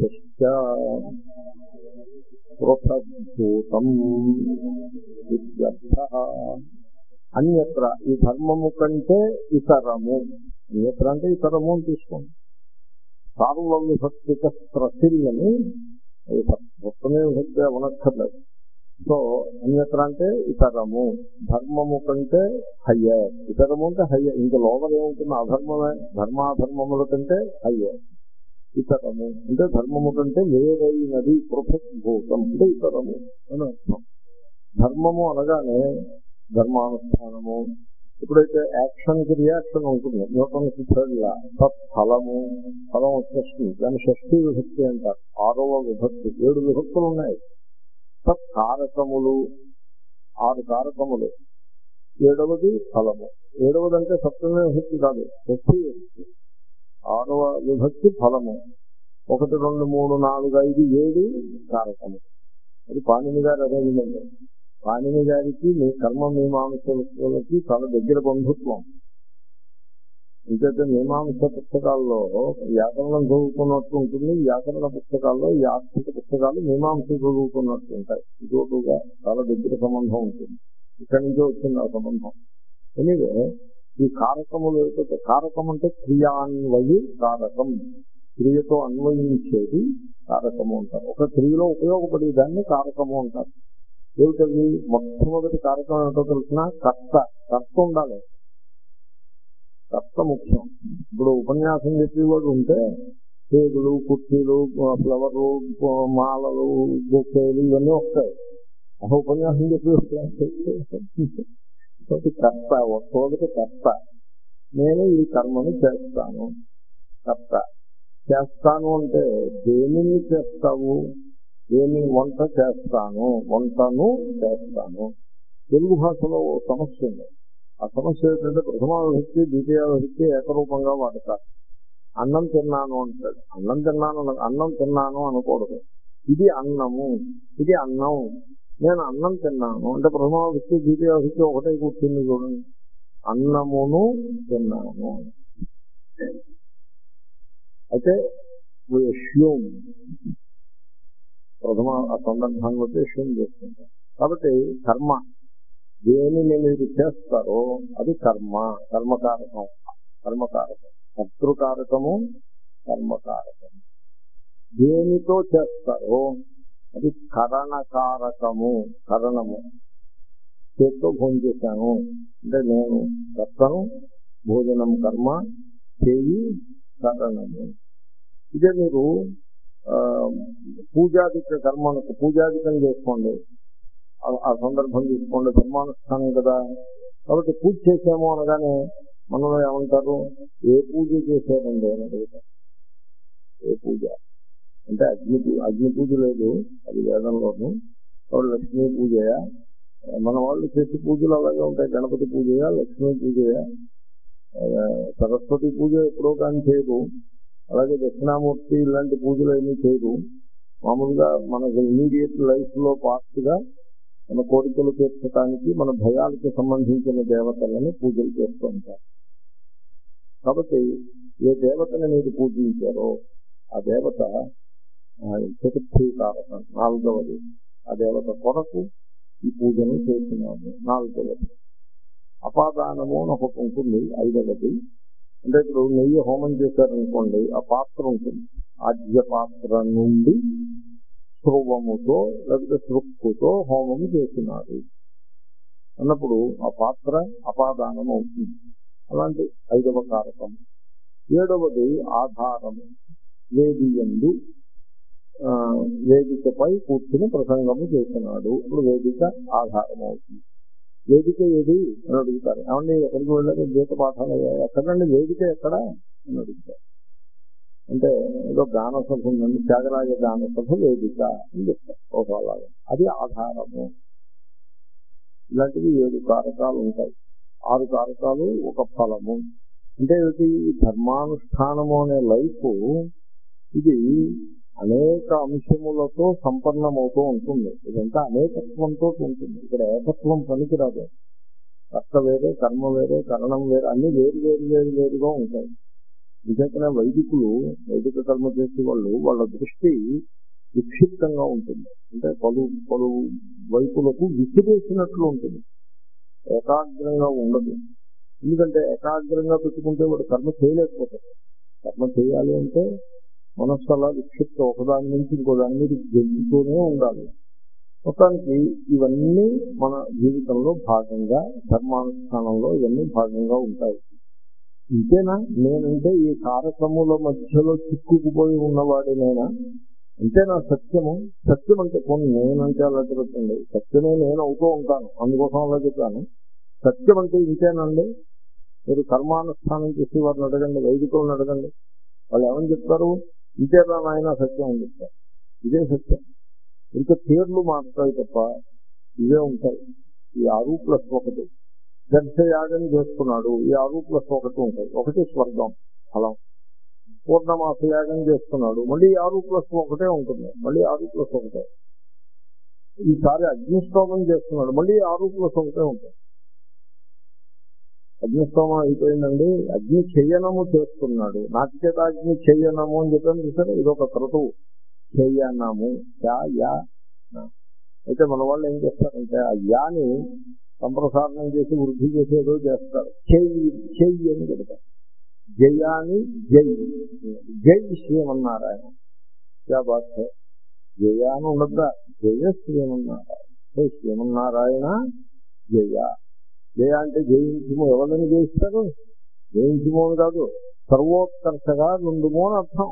పృథగ్భూతం ఇత్యర్థః. అన్యత్ర ఈ ధర్మము కంటే ఇతరము, అన్యత్ర అంటే ఇతరము అని తీసుకోండి. సార్వ విభక్తిక ప్రసిల్లని మొత్తమే విభక్తి అవనక్కర్లేదు. సో అన్యత్ర అంటే ఇతరము, ధర్మము కంటే హయ్య. ఇతరము అంటే హయ్య, ఇంకా లోపల ఏముంటుంది? అధర్మమే. ధర్మాధర్మముల కంటే హయ్య. ఇతరము అంటే ధర్మము కంటే వేరైనది. పృథగ్భూతం అంటే ఇతరము అని అర్థం. ధర్మము అనగానే ధర్మానుష్ఠానము. ఎప్పుడైతే యాక్షన్కి రియాక్షన్ ఉంటుంది, న్యూటన్ సిద్ధాడిలా తత్ఫలము, ఫలం షష్ఠి, దాని షష్ఠీ విభక్తి అంటారు. ఆరవ విభక్తి. ఏడు విభక్తులు ఉన్నాయి. తత్కారకములు, ఆరు కారకములు. ఏడవది ఫలము. ఏడవది అంటే సప్తమ విభక్తి కాదు, షష్ఠీ విభక్తి. ఆరవ విభక్తి ఫలము. ఒకటి రెండు మూడు నాలుగు ఐదు ఏడు కారకము. అది పాణిని గారు అదేవిధంగా. పాణిని గారికి మీ కర్మ మీమాంసలకి చాలా దగ్గర బంధుత్వం. ఇంకైతే మీమాంస పుస్తకాల్లో వ్యాకరణం చదువుకున్నట్టు ఉంటుంది, వ్యాకరణ పుస్తకాల్లో ఈ ఆర్థిక పుస్తకాలు మీమాంస చదువుకున్నట్టు ఉంటాయి. ఇటుగా చాలా దగ్గర సంబంధం ఉంటుంది. ఇక్కడి నుంచే వచ్చింది ఆ సంబంధం. ఎనివే ఈ కారకములు ఏదైతే, కారకం అంటే క్రియాన్వయి కారకం, క్రియతో అన్వయించేది కారకము అంటారు. ఒక క్రియలో ఉపయోగపడే దాన్ని కారకము అంటారు. ఏమిటది? మొట్టమొదటి కారకం ఏమిటో తెలిసిన కర్త. కర్త ఉండాలి, కర్త ముఖ్యం. ఇప్పుడు ఉపన్యాసం చెప్పేవాడు ఉంటే టేబులు, కుర్చీలు, ఫ్లవర్లు, మాలలు, బొకేలు ఇవన్నీ వస్తాయి. అసలు ఉపన్యాసం చెప్పేవాడు కాబట్టి కర్త ఒక్కొక్కటి కర్త. నేను ఈ కర్మను చేస్తాను. కర్త చేస్తాను అంటే దేనిని చేస్తావు? దేని వంట చేస్తాను, వంటను చేస్తాను. తెలుగు భాషలో ఓ సమస్య ఉంది. ఆ సమస్య ఏంటంటే ప్రథమ విభక్తి ద్వితీయ విభక్తి ఏకరూపంగా వాడతారు. అన్నం తిన్నాను అంటాడు. అన్నం తిన్నాను అన్నం తిన్నాను అనకూడదు. ఇది అన్నము, ఇది అన్నం. నేను అన్నం తిన్నాను అంటే ప్రథమ విభక్తి ద్వితీయ విభక్తి ఒకటే కూర్చుంది చూడండి. అన్నమును తిన్నాను. అయితే అష్యూమ్ ప్రథమ ఆ సందర్భాన్ని బట్టి అష్యూమ్ చేసుకుంటాం. కాబట్టి కర్మ దేనిని మీరు చేస్తారో అది కర్మ, కర్మకారకం. కర్మకారకం కర్తృకారకము, కర్మకారకము. దేనితో చేస్తారో అది కరణకారకము, కరణము. చేతితో భోజనం చేశాను అంటే నేను కర్తను, భోజనం కర్మ, చేయి కరణము. ఇదే మీరు పూజాదిక కర్మలకు పూజాదికం చేసుకోండి. ఆ సందర్భం తీసుకోండి, ధర్మానుష్ఠానం కదా. కాబట్టి పూజ చేసాము అనగానే మనలో ఏమంటారు? ఏ పూజ చేశారండి అని అడుగుతారు. ఏ పూజ అంటే అగ్ని అగ్ని పూజ లేదు, అది వేదంలోను. కాబట్టి లక్ష్మీ పూజయా? మన వాళ్ళు చేసే పూజలు అలాగే ఉంటాయి. గణపతి పూజయా, లక్ష్మీ పూజయా, సరస్వతి పూజ ఎప్పుడో కానీ చేయరు. అలాగే దక్షిణామూర్తి ఇలాంటి పూజలు ఏమీ చేయరు. మామూలుగా మనకు ఇమీడియట్ లైఫ్ లో పార్ట్ గా మన కోరికలు తీర్చడానికి, మన భయాలకు సంబంధించిన దేవతలను పూజలు చేస్తూ ఉంటారు. కాబట్టి ఏ దేవతని మీరు పూజించారో ఆ దేవత చతుర్థీ కారకం, నాలుగవది. ఆ దేవత కొరకు ఈ పూజను చేస్తున్నాము. నాలుగవది అపాదానము అని ఒకటి ఉంటుంది. ఐదవది అంటే ఇప్పుడు నెయ్యి హోమం చేశారనుకోండి, ఆ పాత్ర ఉంటుంది. ఆద్య పాత్ర నుండి స్రువముతో లేకపోతే సృక్కుతో హోమము చేస్తున్నారు అన్నప్పుడు ఆ పాత్ర అపాదానం అవుతుంది. అలాంటి ఐదవ కారకం. ఏడవది ఆధారము. వేదియందు వేదికపై కూర్చుని ప్రసంగము చేస్తున్నాడు. ఇప్పుడు వేదిక ఆధారం అవుతుంది. వేదిక ఏది అని అడుగుతారు. ఏమండి ఎక్కడికి వెళ్ళారు? గీత పాఠాలు ఎక్కడండి? వేదిక ఎక్కడ అని అడుగుతారు. అంటే ఏదో గాన సభ ఉందండి, త్యాగరాజ గాన సభ వేదిక అని చెప్తారు. ఒకలాగా అది ఆధారము. ఇలాంటివి ఏడు కారకాలు ఉంటాయి. ఆరు కారకాలు ఒక ఫలము. అంటే ఏమిటి? ధర్మానుష్ఠానము అనే లైఫ్ ఇది అనేక అంశములతో సంపన్నమవుతూ ఉంటుంది. ఇదంతా అనేకత్వంతో ఉంటుంది. ఇక్కడ ఏకత్వం పనికిరాదు. కర్త వేరే, కర్మ వేరే, కరణం వేరే, అన్ని వేరు వేరు వేరు వేరుగా ఉంటాయి. నిజంగానే వైదికులు, వైదిక కర్మ చేసే వాళ్ళు, వాళ్ళ దృష్టి విక్షిప్తంగా ఉంటుంది. అంటే పలు పలు వైపులకు విసిరేసినట్లు ఉంటుంది. ఏకాగ్రంగా ఉండదు. ఎందుకంటే ఏకాగ్రంగా పెట్టుకుంటే వాడు కర్మ చేయలేకపోతాడు. కర్మ చేయాలి అంటే మనస్సు అలా విక్షిప్త ఒకదాని నుంచి ఇంకో దాని మీద గెలుతూనే ఉండాలి. మొత్తానికి ఇవన్నీ మన జీవితంలో భాగంగా, ధర్మానుష్ఠానంలో ఇవన్నీ భాగంగా ఉంటాయి. ఇంతేనా? నేనంటే ఈ కారకముల మధ్యలో చిక్కుకుపోయి ఉన్నవాడినైనా అంతేనా సత్యము? సత్యం అంటే కొన్ని నేనంటే అలా జరుగుతుంది. సత్యమే నేను అవుతూ ఉంటాను, అందుకోసం అలా చెప్పాను. సత్యం అంటే ఇంతేనండి. మీరు కర్మానుష్ఠానం చేసి వారిని అడగండి, వైదికులను అడగండి, వాళ్ళు ఏమని చెప్తారు? ఇంతేనా నాయన సత్యం అని చెప్తారు. ఇదే సత్యం. ఇంకా పేర్లు మారుతాయి తప్ప ఇవే ఉంటాయి. ఈ ఆరు ప్లస్ ఒకటి. దర్శయాగం చేస్తున్నాడు, ఈ ఆరు ప్లస్ ఒకటి ఉంటాయి. ఒకటి స్వర్గం ఫలం. పూర్ణమాస యాగం చేస్తున్నాడు, మళ్ళీ ఆరు ప్లస్ ఒకటే ఉంటుంది. మళ్ళీ ఆరు ప్లస్ ఒకటే. ఈసారి అగ్నిష్టోమం చేస్తున్నాడు, మళ్ళీ ఆరు ప్లస్ ఒకటే ఉంటుంది. అగ్నిష్టోమం అయిపోయిందండి, అగ్ని చెయ్యనము చేస్తున్నాడు. నాటి చేత అగ్ని చెయ్యనము అని చెప్పాను చూసారు. ఇదొక క్రతువు. చెయ్యనము యా. అయితే మన వాళ్ళు ఏం చేస్తారంటే ఆ యాని సంప్రసారణం చేసి వృద్ధి చేసేదో చేస్తారు. చెయ్యి చెయ్యి అని చెప్తారు. జయాని జై జై శ్రీమన్నారాయణ. క్యా బాత్ హై. జయ అని ఉండద్దా? జయ శ్రీమన్నారాయణ. హే శ్రీమన్నారాయణ జయ. జయ అంటే జయించుము. ఎవరిని జయిస్తారు? జయించుము అని కాదు, సర్వోత్కర్షగా నుండుము అని అర్థం.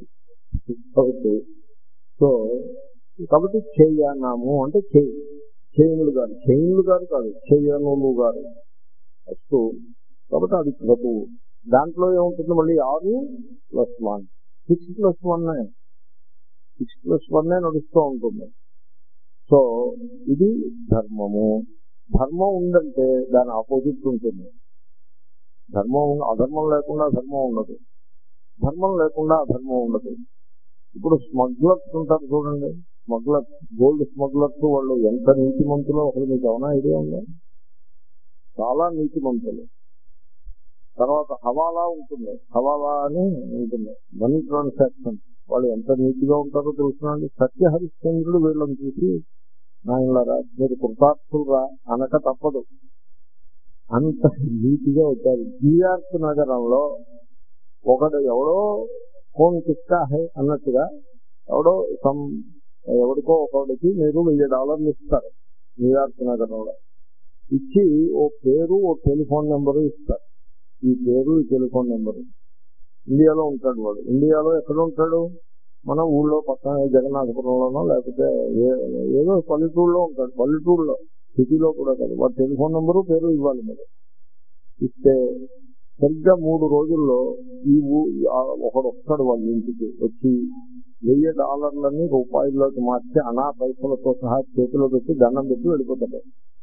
కాబట్టి సో కాబట్టి చెయ్యనాము అంటే చెయ్యి. చైనులు గారు చైనులు గారు కాదు చైనులు గారు వస్తూ కాబట్టి అది క్రతువు. దాంట్లో ఏముంటుంది మళ్ళీ ఆరు plus one six plus one six plus one నడుస్తూ ఉంటుంది. సో ఇది ధర్మము. ధర్మం ఉందంటే దాని ఆపోజిట్ ఉంటుంది. ధర్మం అధర్మం లేకుండా ధర్మం ఉండదు, ధర్మం లేకుండా అధర్మం ఉండదు. ఇప్పుడు స్మగ్లర్స్ ఉంటారు చూడండి, స్మగ్లర్స్ గోల్డ్ స్మగ్లర్స్ వాళ్ళు ఎంత నీతిమంతులో ఒకటి మీకు ఏమైనా ఐడియా ఉందా? చాలా నీతిమంతులు. తర్వాత హవాలా ఉంటుంది, హవాలా అని ఉంటుంది మనీ ట్రాన్సాక్షన్, వాళ్ళు ఎంత నీతిగా ఉంటారో తెలుసునండి. సత్య హరిశ్చంద్రుడు వీళ్ళని చూసి నాయనలారా మీరు కృతార్థులురా అనక తప్పదు, అంత నీతిగా వచ్చారు. న్యూయార్క్ నగరంలో ఒకడు ఎవడో ఫోన్ కిస్కా హై అన్నట్టుగా ఎవడో సమ్ ఎవరికో ఒకడికి మీరు వెయ్యి డాలర్లు ఇస్తారు న్యూయార్క్ నగరంలో. ఇచ్చి ఓ పేరు ఓ టెలిఫోన్ నెంబరు ఇస్తారు. ఈ పేరు ఈ టెలిఫోన్ నెంబరు. ఇండియాలో ఉంటాడు వాడు. ఇండియాలో ఎక్కడ ఉంటాడు? మన ఊళ్ళో పక్కన జగన్నాథపురంలోనో లేకపోతే ఏదో పల్లెటూరులో ఉంటాడు. పల్లెటూరులో, సిటీలో కూడా కాదు. వాడు టెలిఫోన్ నెంబరు పేరు ఇవ్వాలి మీరు. ఇస్తే సరిగ్గా మూడు రోజుల్లో ఈ ఒకడు వస్తాడు వాళ్ళ ఇంటికి వచ్చి వెయ్యి డాలర్లని రూపాయల్లోకి మార్చి అనా పైసలతో సహా చేతిలో పెట్టి దండం పెట్టి వెళ్ళిపోతాడు.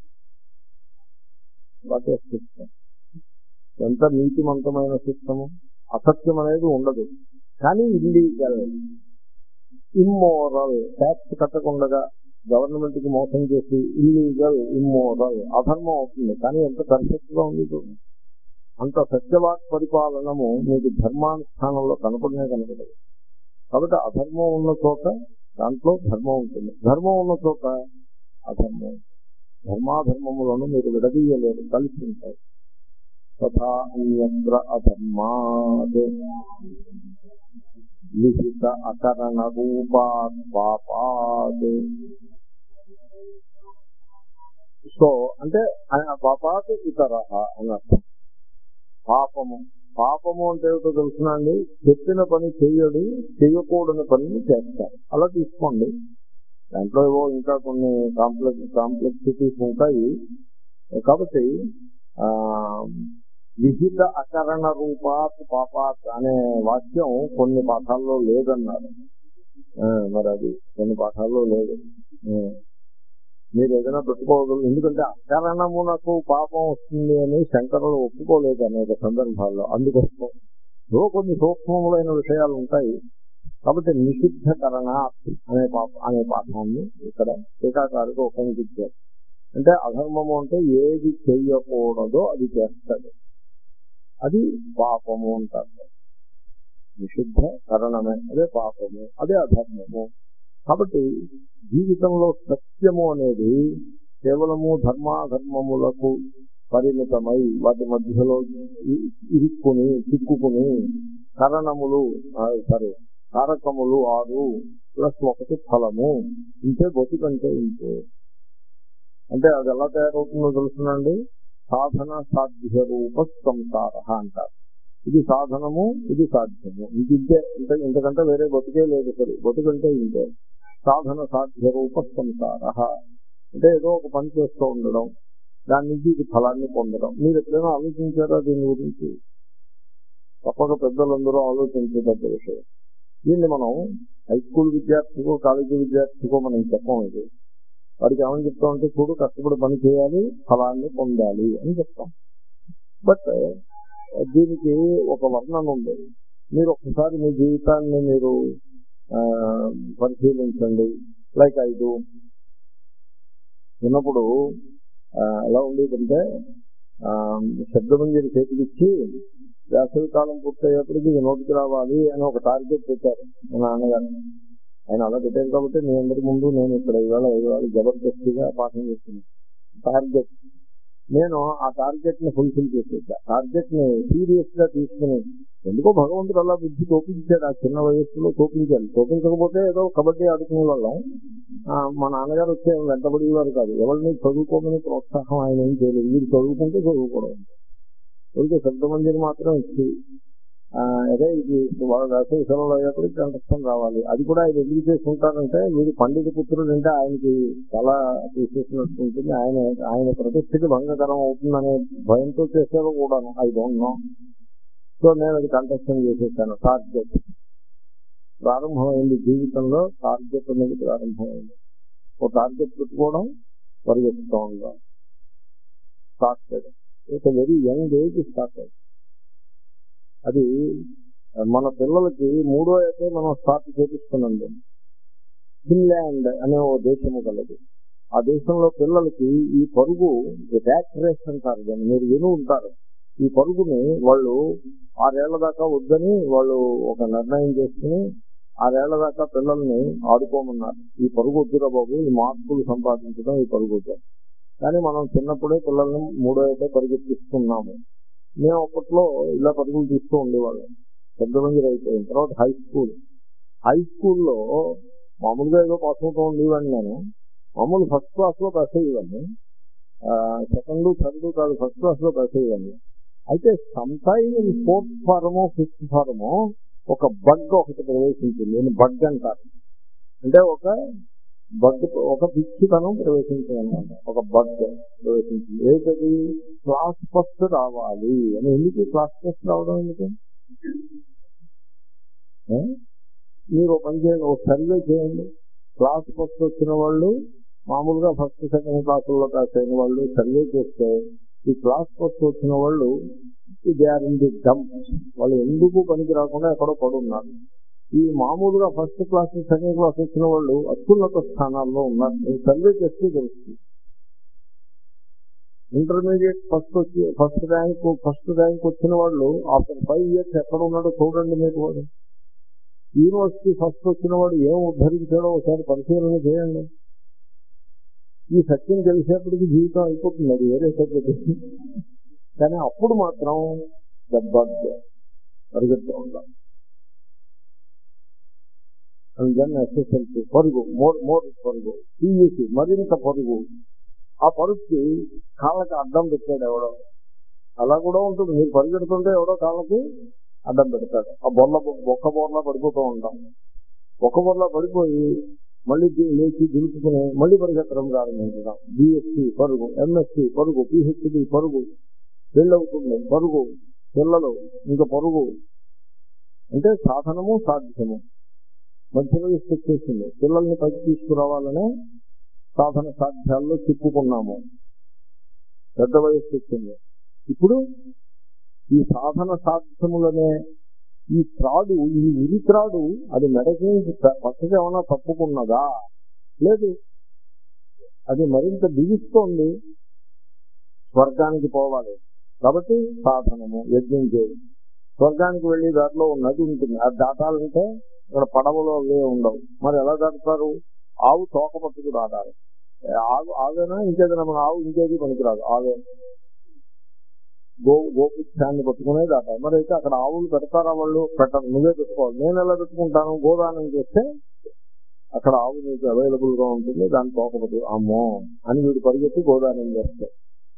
ఎంత నీతిమంతమైన సిస్టము. అసత్యం అనేది ఉండదు. కానీ ఇల్లీగల్, ఇమ్మోరల్, ట్యాక్స్ కట్టకుండా గవర్నమెంట్ కి మోసం చేసి ఇల్లీగల్, ఇమ్మోరల్, అధర్మం అవుతుంది. కానీ ఎంత పర్ఫెక్ట్ గా ఉంది చూడండి. అంత సత్యవాక్ పరిపాలనము మీకు ధర్మానుష్ఠానంలో కనపడనే కనపడదు. కాబట్టి అధర్మం ఉన్న చోట దాంట్లో ధర్మం ఉంటుంది, ధర్మం ఉన్న చోట అధర్మం. ధర్మాధర్మములను మీరు విడదీయలేరు, కలిసి ఉంటాయి. తథా అన్యత్ర అధర్మాద్ లిఖిత అకరణ రూపాత్ పాపాద్. సో అంటే పాపాత్ ఇతర అని అర్థం. పాపము పాపము అంటే ఏమిటో తెలుసునండి, చెప్పిన పని చేయడు, చేయకూడని పనిని చేస్తారు. అలా తీసుకోండి. దాంట్లో ఏవో ఇంకా కొన్ని కాంప్లెక్స్ కాంప్లెక్సిటీస్ ఉంటాయి. కాబట్టి ఆ విహిత అకరణ రూపాత్ పాపాత్ అనే వాక్యం కొన్ని పాఠాల్లో లేదన్నారు. మరి అది కొన్ని పాఠాల్లో లేదు. మీరు ఏదైనా పెట్టుకోగలరు. ఎందుకంటే అకరణమునకు పాపం వస్తుంది అని శంకరులు ఒప్పుకోలేదు అనేక సందర్భాల్లో. అందుకోసం ఏవో కొన్ని సూక్ష్మములైన విషయాలు ఉంటాయి. కాబట్టి నిషిద్ధకరణ అనే పాప అనే పాఠాన్ని ఇక్కడ టీకాకారుగా ఉపయోగించారు. అంటే అధర్మము అంటే ఏది చెయ్యకూడదో అది చేస్తాడు, అది పాపము అంటారు. నిషిద్ధ కరణమే అదే పాపము, అదే అధర్మము. కాబట్టి జీవితంలో సత్యము అనేది కేవలము ధర్మాధర్మములకు పరిమితమై వాటి మధ్యలో ఇరుక్కుని చిక్కుకుని కరణములు సరే కారకములు ఆరు ప్లస్ ఒకటి ఫలము ఇంతే బతుకంటే ఇంతే. అంటే అది ఎలా తయారవుతుందో తెలుసునండి. సాధన సాధ్య రూప సంసార అంటారు. ఇది సాధనము, ఇది సాధ్యము. ఇంతే, ఇంత ఇంతకంటే వేరే బతుకే లేదు. సరే బతుకంటే ఇంతే. సాధన సాధ్య రూప సంసార అంటే ఏదో ఒక పని చేస్తూ ఉండడం, దాని నుంచి ఇది ఫలాన్ని పొందడం. మీరు ఎప్పుడైనా ఆలోచించారా దీని గురించి? తప్పక పెద్దలందరూ ఆలోచించేటట్టు విషయం. దీన్ని మనం హై స్కూల్ విద్యార్థికో కాలేజీ విద్యార్థికో మనం చెప్పం. ఇది వాడికి ఏమని చెప్తామంటే చూడు కష్టపడి పని చేయాలి, ఫలాన్ని పొందాలి అని చెప్తాం. బట్ దీనికి ఒక వర్ణన ఉంది. మీరు ఒక్కసారి మీ జీవితాన్ని మీరు పరిశీలించండి. లైక్ ఐదు ఉన్నప్పుడు ఎలా ఉండేదంటే శబ్దమంజరి చేతికిచ్చి వేసవి కాలం పూర్తయ్యేప్పటికి ఇది నోటికి రావాలి అని ఒక టార్గెట్ పెట్టారు మా నాన్నగారు. ఆయన అలా పెట్టారు కాబట్టి మీ అందరి ముందు నేను ఇక్కడ ఇవాళ ఇవాళ జబర్దస్తిగా పాఠం చేస్తున్నాను. టార్గెట్ నేను ఆ టార్గెట్ ని ఫుల్ఫిల్ చేసేసా. టార్గెట్ ని సీరియస్ గా తీసుకుని ఎందుకో భగవంతుడు అలా బుద్ధి తోపించాడు. ఆ చిన్న వయస్సులో తోపించాడు. తోపించకపోతే ఏదో కబడ్డీ ఆడుకునే వాళ్ళం. మా నాన్నగారు వచ్చే వెంటబడేవారు కాదు. ఎవరిని చదువుకోమని ప్రోత్సాహం ఆయన ఏం చేయలేదు. మీరు చదువుకుంటే చదువుకోవడం చదివితే శబ్దమంజరి మాత్రం ఇచ్చి అదే ఇది వాళ్ళ వేసవి సెలవులు అయ్యేప్పటికి కంఠస్థం రావాలి. అది కూడా ఆయన ఎందుకు చేసుకుంటారంటే వీడు పండిత పుత్రుడు అంటే ఆయనకి చాలా తీసేసినట్టు ఉంటుంది, ఆయన ఆయన ప్రతిష్ఠకి భంగకరం అవుతుందనే భయంతో చేశారో కూడాను, ఐ డోంట్ నో. సో నేను అది కంఠస్థం చేసేసాను. టార్గెట్ ప్రారంభమైంది, జీవితంలో టార్గెట్ అనేది ప్రారంభమైంది. ఓ టార్గెట్ పెట్టుకోవడం, పరిగెత్తుతూ ఉండాలి. Started it very young age started. అది మన పిల్లలకి మూడో అయితే మనం స్టార్ట్ చేపిస్తున్నాం. ఫిన్లాండ్ అనే ఓ దేశము కలదు. ఆ దేశంలో పిల్లలకి ఈ పరుగు ర్యాట్ రేస్ అంటారు, దాన్ని మీరు విని ఉంటారు. ఈ పరుగుని వాళ్ళు ఆరేళ్ల దాకా వద్దని వాళ్ళు ఒక నిర్ణయం చేసుకుని ఆరేళ్ల దాకా పిల్లల్ని ఆడుకోమన్నారు. ఈ పరుగు వద్దురా బాబు, ఈ మార్కులు సంపాదించడం ఈ పరుగు వద్దు. కానీ మనం చిన్నప్పుడే పిల్లల్ని మూడో అయితే పరిగెత్తిస్తున్నాము. మేము అప్పట్లో ఇలా పరుగులు తీస్తూ ఉండేవాళ్ళం. పెద్ద మంది అయిపోయిన తర్వాత హై స్కూల్ హై స్కూల్లో మామూలుగా ఏదో పాస్ అవుతూ ఉండేవాడిని. నేను మామూలు ఫస్ట్ క్లాస్ లో పాస్ అయ్యేవాడిని. సెకండ్ థర్డ్ కాదు, ఫస్ట్ క్లాస్ లో పాస్ అయ్యేవాడిని. అయితే సమ్టైమ్ ఫోర్త్ ఫారమో ఫిఫ్త్ ఫారమో ఒక బగ్ ఒకటి ప్రవేశించింది. నేను బగ్ అంటారు అంటే ఒక బగ్, ఒక పిచ్చితనం ప్రవేశించిందన్నమాట. ఒక బగ్ ప్రవేశించింది. ఏంటది? క్లాస్ ఫస్ట్ రావాలి అని. ఎందుకు క్లాస్ ఫస్ట్ రావడం ఎందుకు? మీరు పని చేయండి, ఒక సర్వే చేయండి. క్లాస్ ఫస్ట్ వచ్చిన వాళ్ళు, మామూలుగా ఫస్ట్ సెకండ్ క్లాసుల్లో పాస్ అయిన వాళ్ళు సర్వే చేస్తే ఈ క్లాస్ ఫస్ట్ వచ్చిన వాళ్ళు they are in the dump. వాళ్ళు ఎందుకు పనికి రాకుండా ఎక్కడో పడున్నారు. ఈ మామూలుగా ఫస్ట్ క్లాస్ సెకండ్ క్లాస్ వచ్చిన వాళ్ళు అత్యున్నత స్థానాల్లో ఉన్నారు. ఈ సర్వే చేస్తే తెలుస్తుంది. ఇంటర్మీడియట్ ఫస్ట్ వచ్చి ఫస్ట్ ర్యాంక్ ఫస్ట్ ర్యాంక్ వచ్చిన వాళ్ళు ఆఫ్టర్ ఫైవ్ ఇయర్స్ ఎక్కడ ఉన్నాడో చూడండి. మీకు వాడు యూనివర్సిటీ ఫస్ట్ వచ్చిన వాడు ఏం ఉద్ధరించాడో ఒకసారి పరిశీలన చేయండి. ఈ సత్యం తెలిసేప్పటికి జీవితం అయిపోతుంది, అది వేరే సబ్జెక్ట్. కానీ అప్పుడు మాత్రం దెబ్బ పరిగెత్తూ ఉంటాం. అందుకని ఎస్ఎస్ఎల్సీ పరుగు, మోర్ మోర్ పరుగు, పియూసీ మరింత పరుగు. ఆ పరుగుకి కాళ్ళకి అడ్డం పెట్టాడు ఎవడో. అలా కూడా ఉంటుంది, మీరు పరిగెడుతుంటే ఎవడో కాళ్ళకి అడ్డం పెడతాడు. ఆ బొర్ల ఒక్క బోర్లా పడిపోతూ ఉంటాం. ఒక్క బోర్లా పడిపోయి మళ్ళీ లేచి దిలుపుకుని మళ్ళీ పరిగెత్తడం ప్రారంభించడం. బిఎస్సీ పరుగు, ఎంఎస్సీ పరుగు, పిహెచ్డి పరుగు, పెళ్ళవుతుంది పరుగు, పిల్లలు ఇంకా పరుగు. అంటే సాధనము సాధ్యము. మధ్య వయస్సు వచ్చేసింది, పిల్లల్ని పైకి తీసుకురావాలనే సాధన సాధ్యాల్లో చిక్కుకున్నాము. పెద్ద వయస్సు వచ్చింది. ఇప్పుడు ఈ సాధన సాధ్యములనే ఈ త్రాడు, ఈ ఉరి త్రాడు అది మెడకి పక్కగా ఏమైనా తప్పుకున్నదా? లేదు, అది మరింత బిగిస్తోంది. స్వర్గానికి పోవాలి కాబట్టి సాధనము, యజ్ఞం చేయాలి. స్వర్గానికి వెళ్ళి దాంట్లో నది ఉంటుంది, అది దాటాలంటే ఇక్కడ పడవలో అవే ఉండవు. మరి ఎలా దాటుతారు? ఆవు తోక పట్టుకు దాటాలి. ఆవు ఆవేనా ఇంకేదైనా, మన ఆవు ఇంకేది పనికిరాదు. ఆవే గో గోపుష్యాన్ని పట్టుకునే దాటాలి. మరి అయితే అక్కడ ఆవులు పెడతారా? వాళ్ళు పెట్టరు, నువ్వే పెట్టుకోవాలి. నేను ఎలా పెట్టుకుంటాను? గోదానం చేస్తే అక్కడ ఆవు నీకు అవైలబుల్ గా ఉంటుంది, దాన్ని తోక పట్టు. అమ్మో అని వీడు పరిగెత్తి గోదానం చేస్తాడు.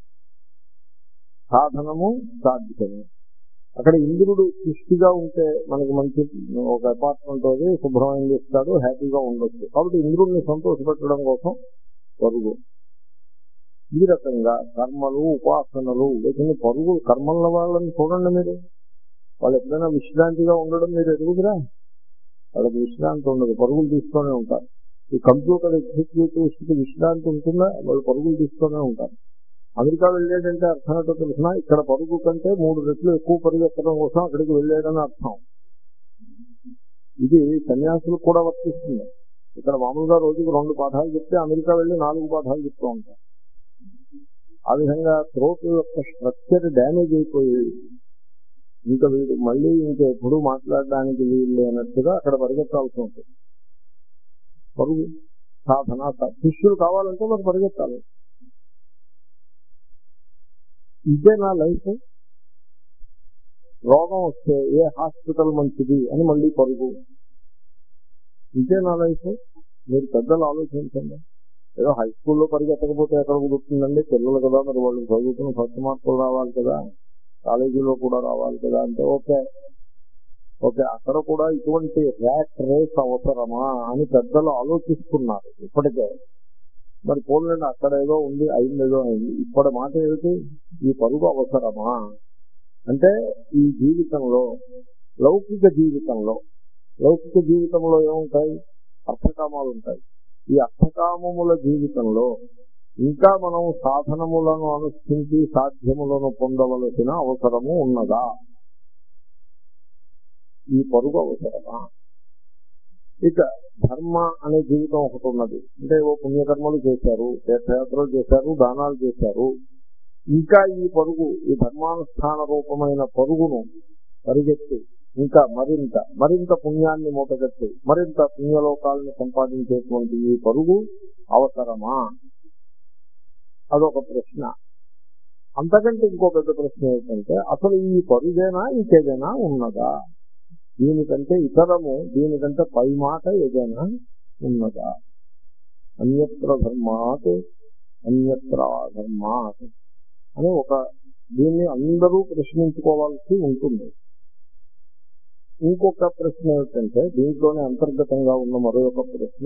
సాధనము సాధ్యము. అక్కడ ఇంద్రుడు సృష్టిగా ఉంటే మనకి మంచి ఒక అపార్ట్మెంట్ అది శుభ్రమైన చేస్తాడు, హ్యాపీగా ఉండొచ్చు. కాబట్టి ఇంద్రుడిని సంతోషపెట్టడం కోసం పరుగు. ఈ రకంగా కర్మలు, ఉపాసనలు, లేకపోతే పరుగు కర్మల వాళ్ళని చూడండి మీరు. వాళ్ళు ఎప్పుడైనా విశ్రాంతిగా ఉండడం మీరు ఎదుగుదురా? వాళ్ళకి విశ్రాంతి ఉండదు, పరుగులు తీస్తూనే ఉంటారు. ఈ కంప్యూటర్ ఎగ్జిక్యూటివ్స్ కి విశ్రాంతి ఉంటుందా? వాళ్ళు పరుగులు తీస్తూనే ఉంటారు. అమెరికా వెళ్ళాడంటే అర్థం ఏంటో తెలిసిన, ఇక్కడ పరుగు కంటే మూడు రెట్లు ఎక్కువ పరిగెత్తడం కోసం అక్కడికి వెళ్ళాడని అర్థం. ఇది సన్యాసులకు కూడా వర్తిస్తుంది. ఇక్కడ మామూలుగా రోజుకు రెండు పాఠాలు చెప్తే అమెరికా వెళ్ళి నాలుగు పాఠాలు చెప్తూ ఉంటాం. ఆ విధంగా థ్రోట్ యొక్క స్ట్రక్చర్ డ్యామేజ్ అయిపోయి ఇంకా వీడు మళ్ళీ ఇంకెప్పుడు మాట్లాడడానికి వీలు లేనట్టుగా అక్కడ పరిగెత్తాల్సి ఉంటుంది. పరుగు సాధన. శిష్యులు కావాలంటే మరి పరిగెత్తాలి. ఇదే నా లైఫ్. రోగం వస్తే ఏ హాస్పిటల్ మంచిది అని మళ్ళీ పరుగు. ఇదే నా లైఫ్. మీరు పెద్దలు ఆలోచించండి. ఏదో హై స్కూల్లో పరిగెత్తకపోతే ఎక్కడ కుదురుతుందండి? పిల్లలు కదా, మరి వాళ్ళు చదువుకుని ఫస్ట్ మార్కులు రావాలి కదా, కాలేజీలో కూడా రావాలి కదా. అంటే ఓకే, ఓకే, అక్కడ కూడా ఇటువంటి ర్యాట్ రేస్ అవసరమా అని పెద్దలు ఆలోచిస్తున్నారు ఇప్పటికే. మరి పోలండి అక్కడ ఏదో ఉంది, అయిందేదో అయింది. ఇప్పటి మాట ఏమిటి? ఈ పరుగు అవసరమా అంటే ఈ జీవితంలో, లౌకిక జీవితంలో లౌకిక జీవితంలో ఏముంటాయి? అర్థకామాలు ఉంటాయి. ఈ అర్థకామముల జీవితంలో ఇంకా మనం సాధనములను అనుష్ఠించి సాధ్యములను పొందవలసిన అవసరము ఉన్నదా? ఈ పరుగు అవసరమా? ఇక ధర్మ అనే జీవితం ఒకటి ఉన్నది. అంటే ఓ పుణ్యకర్మలు చేశారు, తీర్థయాత్రలు చేశారు, దానాలు చేశారు. ఇంకా ఈ పరుగు, ఈ ధర్మానుష్ఠాన రూపమైన పరుగును పరిగెత్తి ఇంకా మరింత మరింత పుణ్యాన్ని మూటగట్టి మరింత పుణ్యలోకాలను సంపాదించేటువంటి ఈ పరుగు అవసరమా? అదొక ప్రశ్న. అంతకంటే ఇంకో పెద్ద ప్రశ్న ఏంటంటే అసలు ఈ పరుగేనా ఇంకేదైనా ఉన్నదా? దీనికంటే ఇతరము, దీనికంటే పై మాట ఏదైనా ఉన్నదా? అన్యత్ర ధర్మాత్ అన్యత్ర ధర్మాత్ అని ఒక దీన్ని అందరూ ప్రశ్నించుకోవాల్సి ఉంటుంది. ఇంకొక ప్రశ్న ఏమిటంటే దీంట్లోనే అంతర్గతంగా ఉన్న మరో ఒక ప్రశ్న,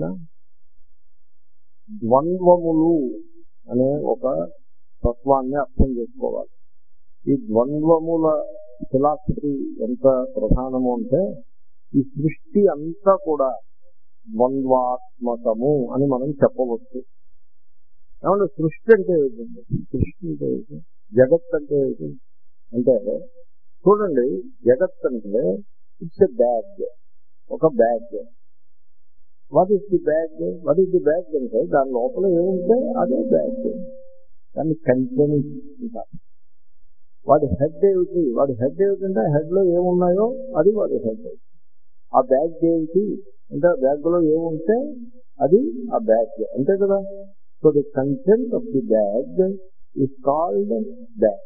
ద్వంద్వములు అనే ఒక తత్వాన్ని అర్థం చేసుకోవాలి. ఈ ద్వంద్వముల ఫిలాసఫీ ఎంత ప్రధానము అంటే ఈ సృష్టి అంతా కూడా ద్వంద్వాత్మకము అని మనం చెప్పవచ్చు. ఏమంటే సృష్టి అంటే ఏంటండి? సృష్టి అంటే ఏంటి? జగత్ అంటే ఏంటి అంటే చూడండి, జగత్ అంటే ఇట్స్ ఎ బ్యాగ్, ఒక bag. What is the bag? What is the bag అంటే దాని లోపల ఏముంటే అదే బ్యాగ్. దాన్ని కంటెంట్ ఉంటారు. వాడి హెడ్ ఏమిటి? వాడి హెడ్ ఏమిటంటే హెడ్ లో ఏమున్నాయో అది వాడి హెడ్. ఆ బ్యాగ్ ఏమిటి అంటే ఆ బ్యాగ్ లో ఏముంటే అది ఆ బ్యాగ్, అంతే కదా. So the content of the bag is called bag.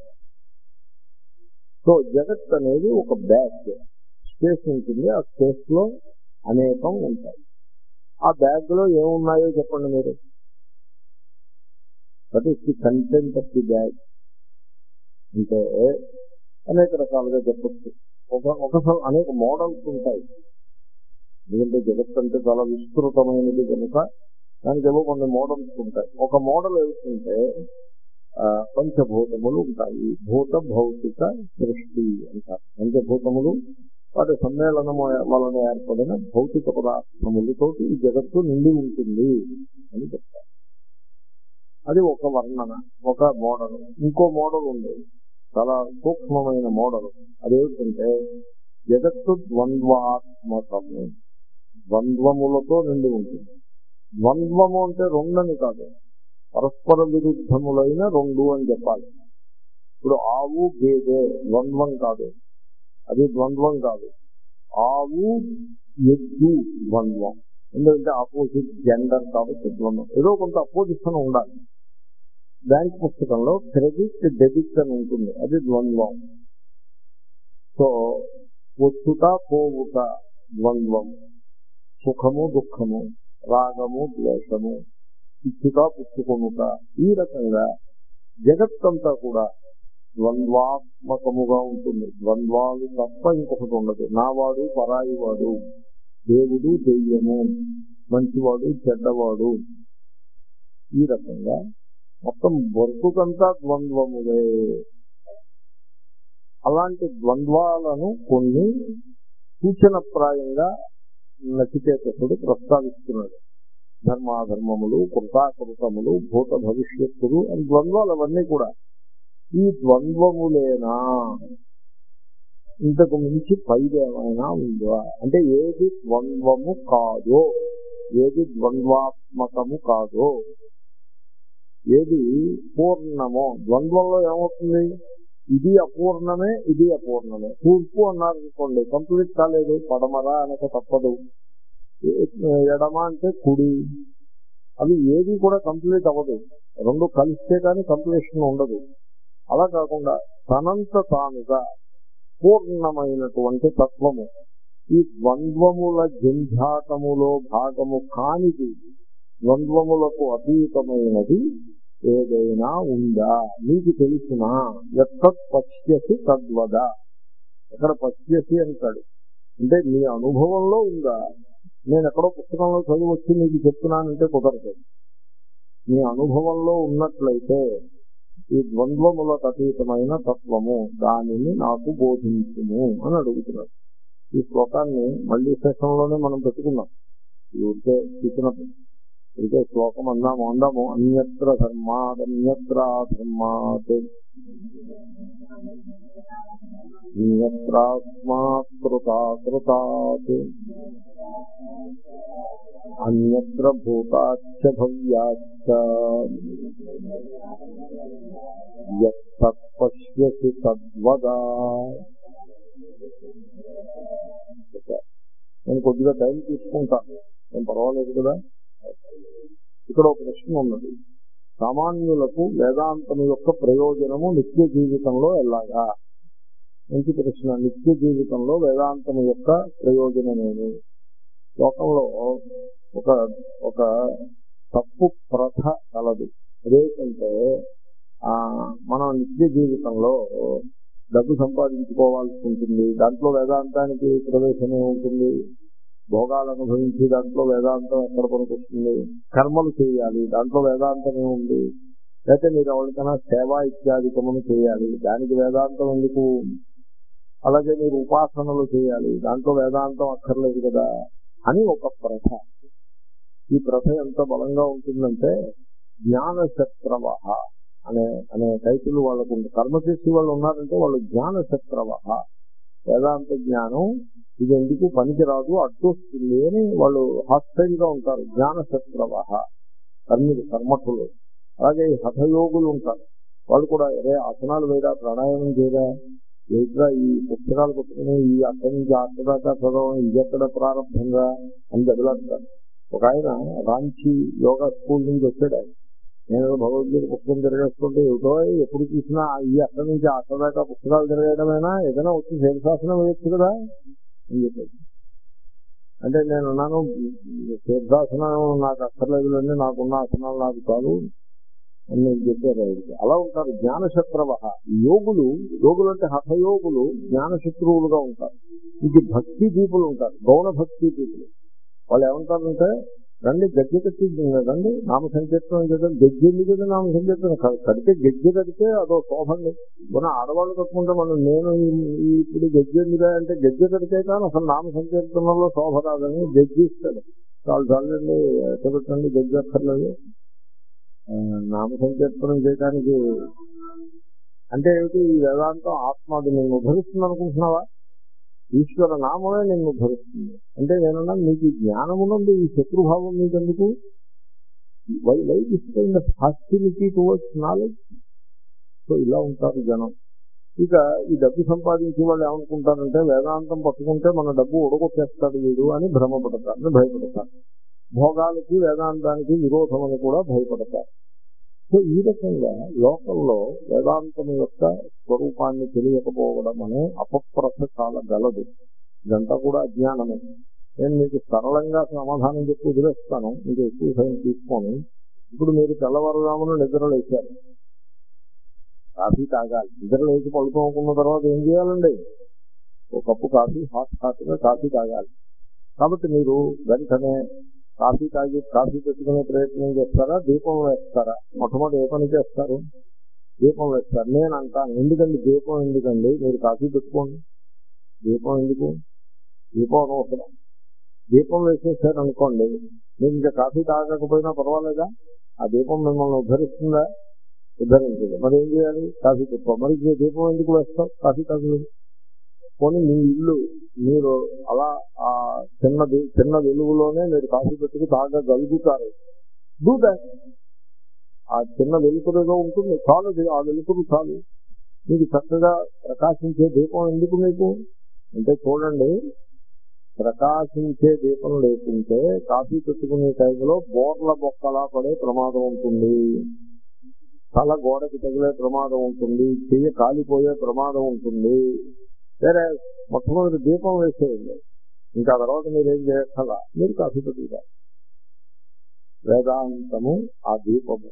So జగత్ అనేది ఒక బ్యాగ్. స్పేస్ ఉంటుంది, ఆ స్పేస్ లో అనేకం ఉంటాయి. ఆ బ్యాగ్ లో ఏమున్నాయో చెప్పండి మీరు. That is the content of the bag. అంటే అనేక రకాలుగా చెప్పచ్చు. ఒక ఒక అనేక మోడల్స్ ఉంటాయి. ఎందుకంటే జగత్ అంటే చాలా విస్తృతమైనది కనుక దానికి ఏవో కొన్ని మోడల్స్ ఉంటాయి. ఒక మోడల్ ఏమిటంటే పంచభూతములు ఉంటాయి. భూత భౌతిక సృష్టి అంటారు. పంచభూతములు వాటి సమ్మేళనము వలన ఏర్పడిన భౌతిక పదార్థములతో ఈ జగత్తు నిండి ఉంటుంది అని చెప్తారు. అది ఒక వర్ణన, ఒక మోడల్. ఇంకో మోడల్ ఉంది, చాలా సూక్ష్మమైన మోడల్. అదేమిటంటే జగత్తు ద్వంద్వాత్మకము, ద్వంద్వములతో నిండి ఉంటుంది. ద్వంద్వము అంటే రెండని కాదు, పరస్పర విరుద్ధములైన రెండు అని చెప్పాలి. ఇప్పుడు ఆవు గేదె ద్వంద్వం కాదు, అది ద్వంద్వం కాదు. ఆవు ఎద్దు ద్వంద్వం, ఎందుకంటే ఆపోజిట్ జెండర్ కాబట్టి ద్వంద్వం. ఏదో కొంత అపోజిషన్ ఉండాలి. బ్యాంక్ పుస్తకంలో క్రెడిట్ డెబిట్ అని ఉంటుంది, అది ద్వంద్వం. సో వచ్చుట పోవుట ద్వంద్వం, సుఖము దుఃఖము, రాగము ద్వేషము, ఇచ్చుట పుచ్చుకొనుట. ఈ రకంగా జగత్తంతా కూడా ద్వంద్వాత్మకముగా ఉంటుంది. ద్వంద్వాలు తప్ప ఇంకొకటి ఉండదు. నావాడు పరాయి వాడు, దేవుడు దెయ్యము, మంచివాడు చెడ్డవాడు. ఈ రకంగా మొత్తం బతుకంతా ద్వంద్వములే. అలాంటి ద్వంద్వాలను కొన్ని సూచనప్రాయంగా నచికేతసుడు ప్రస్తావిస్తున్నాడు. ధర్మాధర్మములు, కృతాకృతములు, భూత భవిష్యత్తులు అని ద్వంద్వాలు అవన్నీ కూడా ఈ ద్వంద్వములేనా, ఇంతకు మించి పైదేమైనా ఉందా అంటే ఏది ద్వంద్వము కాదో, ఏది ద్వంద్వాత్మకము కాదో, ఏది పూర్ణమో. ద్వంద్వంలో ఏమవుతుంది? ఇది అపూర్ణమే, ఇది అపూర్ణమే. తూర్పు అన్నారనుకోండి, కంప్లీట్ కాలేదు. పడమరా అనక తప్పదు. ఎడమ అంటే కుడి, అవి ఏది కూడా కంప్లీట్ అవ్వదు. రెండు కలిస్తే కానీ కంప్లీషన్ ఉండదు. అలా కాకుండా తనంత తానుగా పూర్ణమైనటువంటి తత్వము, ఈ ద్వంద్వముల జంఝాటములో భాగము కానిది, ద్వంద్వములకు అతీతమైనది ఏదైనా ఉందా? నీకు తెలిసినా ఎత్తత్ పశ్యసి తద్వద. ఇక్కడ పశ్యసి అంటాడు, అంటే మీ అనుభవంలో ఉందా? నేను ఎక్కడో పుస్తకంలో చదివి వచ్చి మీకు చెప్తున్నానంటే కుదరదు. మీ అనుభవంలో ఉన్నట్లయితే ఈ ద్వంద్వములకు అతీతమైన తత్వము దానిని నాకు బోధించుము అని అడుగుతున్నాడు. ఈ శ్లోకాన్ని మళ్ళీ సెషన్లోనే మనం పెట్టుకున్నాం. ఊరికే చూసినప్పుడు ఇదే శ్లోకం అందాము అందాము అన్యత్ర ధర్మాత్ అన్యత్ర ధర్మాత్ అన్యత్రాస్మాత్ కృతాకృతాత్ అన్యత్ర భూతాచ్చ భవ్యాచ్చ యత్ పశ్యసి తద్వదా. నేను కొద్దిగా టైం తీసుకుంటాను, నేను పర్వాలేదు కదా. ఇక్కడ ఒక ప్రశ్న ఉన్నది. సామాన్యులకు వేదాంతం యొక్క ప్రయోజనము నిత్య జీవితంలో ఎలాగా? మంచి ప్రశ్న. నిత్య జీవితంలో వేదాంతం యొక్క ప్రయోజనమేమి? లోకంలో ఒక ఒక తప్పు ప్రథ కలదు. అదేంటంటే ఆ మనం నిత్య జీవితంలో డబ్బు సంపాదించుకోవాల్సి ఉంటుంది, దాంట్లో వేదాంతానికి ప్రవేశమే ఉంటుంది. భోగాలు అనుభవించి దాంట్లో వేదాంతం ఎక్కడ పనికొస్తుంది? కర్మలు చేయాలి, దాంట్లో వేదాంతమే ఉంది. లేకపోతే మీరు ఎవరికైనా సేవా ఇత్యాధికమును చేయాలి, దానికి వేదాంతం ఎందుకు? అలాగే మీరు ఉపాసనలు చేయాలి, దాంట్లో వేదాంతం అక్కర్లేదు కదా అని ఒక ప్రథ. ఈ ప్రథ ఎంత బలంగా ఉంటుందంటే జ్ఞానశత్రవ అనే అనే టైటిల్ వాళ్ళకు ఉంది. కర్మ చేసి వాళ్ళు ఉన్నారంటే వాళ్ళు జ్ఞానశత్రవ, వేదాంత జ్ఞానం ఇది ఎందుకు పనికిరాదు, అడ్డొస్తుంది అని వాళ్ళు హాస్టైల్ గా ఉంటారు. జ్ఞానశత్రవ కర్మిలు, కర్మఠులు. అలాగే హఠయోగులు ఉంటారు, వాళ్ళు కూడా అరే ఆసనాలు వేయరా, ప్రాణాయామం చేయరా, ఏట్రా ఈ పుస్తకాలు పుట్టుకుని ఈ అక్కడి నుంచి అక్కదాకా చదవం, ఇది ఎక్కడ ప్రారంభంగా అని దెబ్బలాడతారు. ఒక ఆయన రాంచీ యోగా స్కూల్ నుంచి వచ్చాడు. ఆయన నేను భగవద్గీత పుస్తకం తిరగేస్తుంటే ఏమిటో ఎప్పుడు చూసినా ఈ అక్కడి నుంచి అక్కదాకా పుస్తకాలు తిరగడమేనా, ఏదైనా వచ్చి శీర్షాసనం వేయచ్చు కదా అని చెప్పాడు. అంటే నేను అన్నాను శీర్షాసనం నాకు అక్కర్లేదులండి, నాకున్న ఆసనాలు నాకు చాలు అని నేను చెప్పారు. అలా ఉంటారు జ్ఞానశత్రవ యోగులు. యోగులు అంటే హఠయోగులు జ్ఞానశత్రువులుగా ఉంటారు. ఇది భక్తి దీపులు ఉంటారు, గౌణ భక్తి దీపులు. వాళ్ళు ఏమంటారంటే రండి గజ్జె కట్టి రండి నామ సంకీర్తనం చేద్దాం. గజ్జె ఎందుకు కదా నామ సంకీర్తనం కడితే గజ్జె కడితే అదో శోభండి. మన ఆడవాళ్ళు కట్టుకుంటే మనం నేను ఇప్పుడు గజ్జె ఎందుగా అంటే గజ్జె కడితే కానీ అసలు నామ సంకీర్తనంలో శోభ రాదని గజ్జి ఇస్తాడు. చాలు చాలండి ఎక్కడెట్టండి గజ్జె అక్కర్లేదు నామ సంకీర్తనం చేయడానికి. అంటే ఏమిటి? ఈ వేదాంతం ఆత్మ అది నేను ఉద్ధరిస్తుంది అనుకుంటున్నావా? ఈశ్వర నామమే నేను ఉద్ధరిస్తుంది అంటే నేనన్నా మీకు జ్ఞానమునందు ఈ శత్రుభావం మీకెందుకు? Why why this kind of hostility towards knowledge? So ఇలా ఉంటారు జనం. ఇక ఈ డబ్బు సంపాదించే వాళ్ళు ఏమనుకుంటారంటే వేదాంతం పట్టుకుంటే మన డబ్బు ఉడగొట్టేస్తాడు వీడు అని భ్రమపడతారు, భయపడతారు. భోగాలకి వేదాంతానికి విరోధం అని కూడా భయపడతారు. సో ఈ రకంగా లోకంలో వేదాంతం యొక్క స్వరూపాన్ని తెలియకపోవడం అనే అపప్రథ చాలా గలదు. ఇదంతా కూడా అజ్ఞానమే. నేను మీకు సరళంగా సమాధానం చెప్పి వదిలేస్తాను, మీకు ఎక్కువ సమయం తీసుకోను. ఇప్పుడు మీరు తెల్లవారుజామున నిద్ర లేచారు, కాఫీ తాగాలి. నిద్ర లేచి పడుకోనుకున్న తర్వాత ఏం చేయాలండి? ఒక కప్పు కాఫీ హాట్ హాట్గా కాఫీ తాగాలి. కాబట్టి మీరు వెంటనే కాఫీ తాగి కాఫీ పెట్టుకునే ప్రయత్నం చేస్తారా, దీపం వేస్తారా? మొట్టమొదటి ఏ పని చేస్తారు? దీపం వేస్తారు. నేను అంటాను ఎందుకండి దీపం ఎందుకండి, మీరు కాఫీ పెట్టుకోండి, దీపం ఎందుకు? దీపం అనవసరం. దీపం వేసేసారు అనుకోండి, మీరు ఇంకా కాఫీ తాగకపోయినా పర్వాలేదా? ఆ దీపం మిమ్మల్ని ఉద్ధరిస్తుందా? ఉద్ధరించదు. మరి ఏం చేయాలి? కాఫీ పెట్టుకో. మరి దీపం ఎందుకు వేస్తాం? కాఫీ తాగలేదు. పోనీ మీ ఇల్లు మీరు అలా ఆ చిన్న చిన్న వెలుగులోనే మీరు కాఫీ పెట్టుకు తాగగలుగుతారు. Do that. ఆ చిన్న వెలుతురుగా ఉంటుంది, చాలు. ఆ వెలుతురు చాలు. మీకు చక్కగా ప్రకాశించే దీపం ఎందుకు మీకు అంటే చూడండి, ప్రకాశించే దీపం లేకుంటే కాఫీ పెట్టుకునే టైంలో బోర్ల బొక్కలా పడే ప్రమాదం ఉంటుంది, తల గోడకి తగిలే ప్రమాదం ఉంటుంది, చెయ్యి కాలిపోయే ప్రమాదం ఉంటుంది. వేరే మొట్టమొదటి దీపం వేసేయండి, ఇంకా తర్వాత మీరేం చేయక్కర్లా, మీరు కాఫీ పెట్టుకుంటారు. వేదాంతము ఆ దీపము.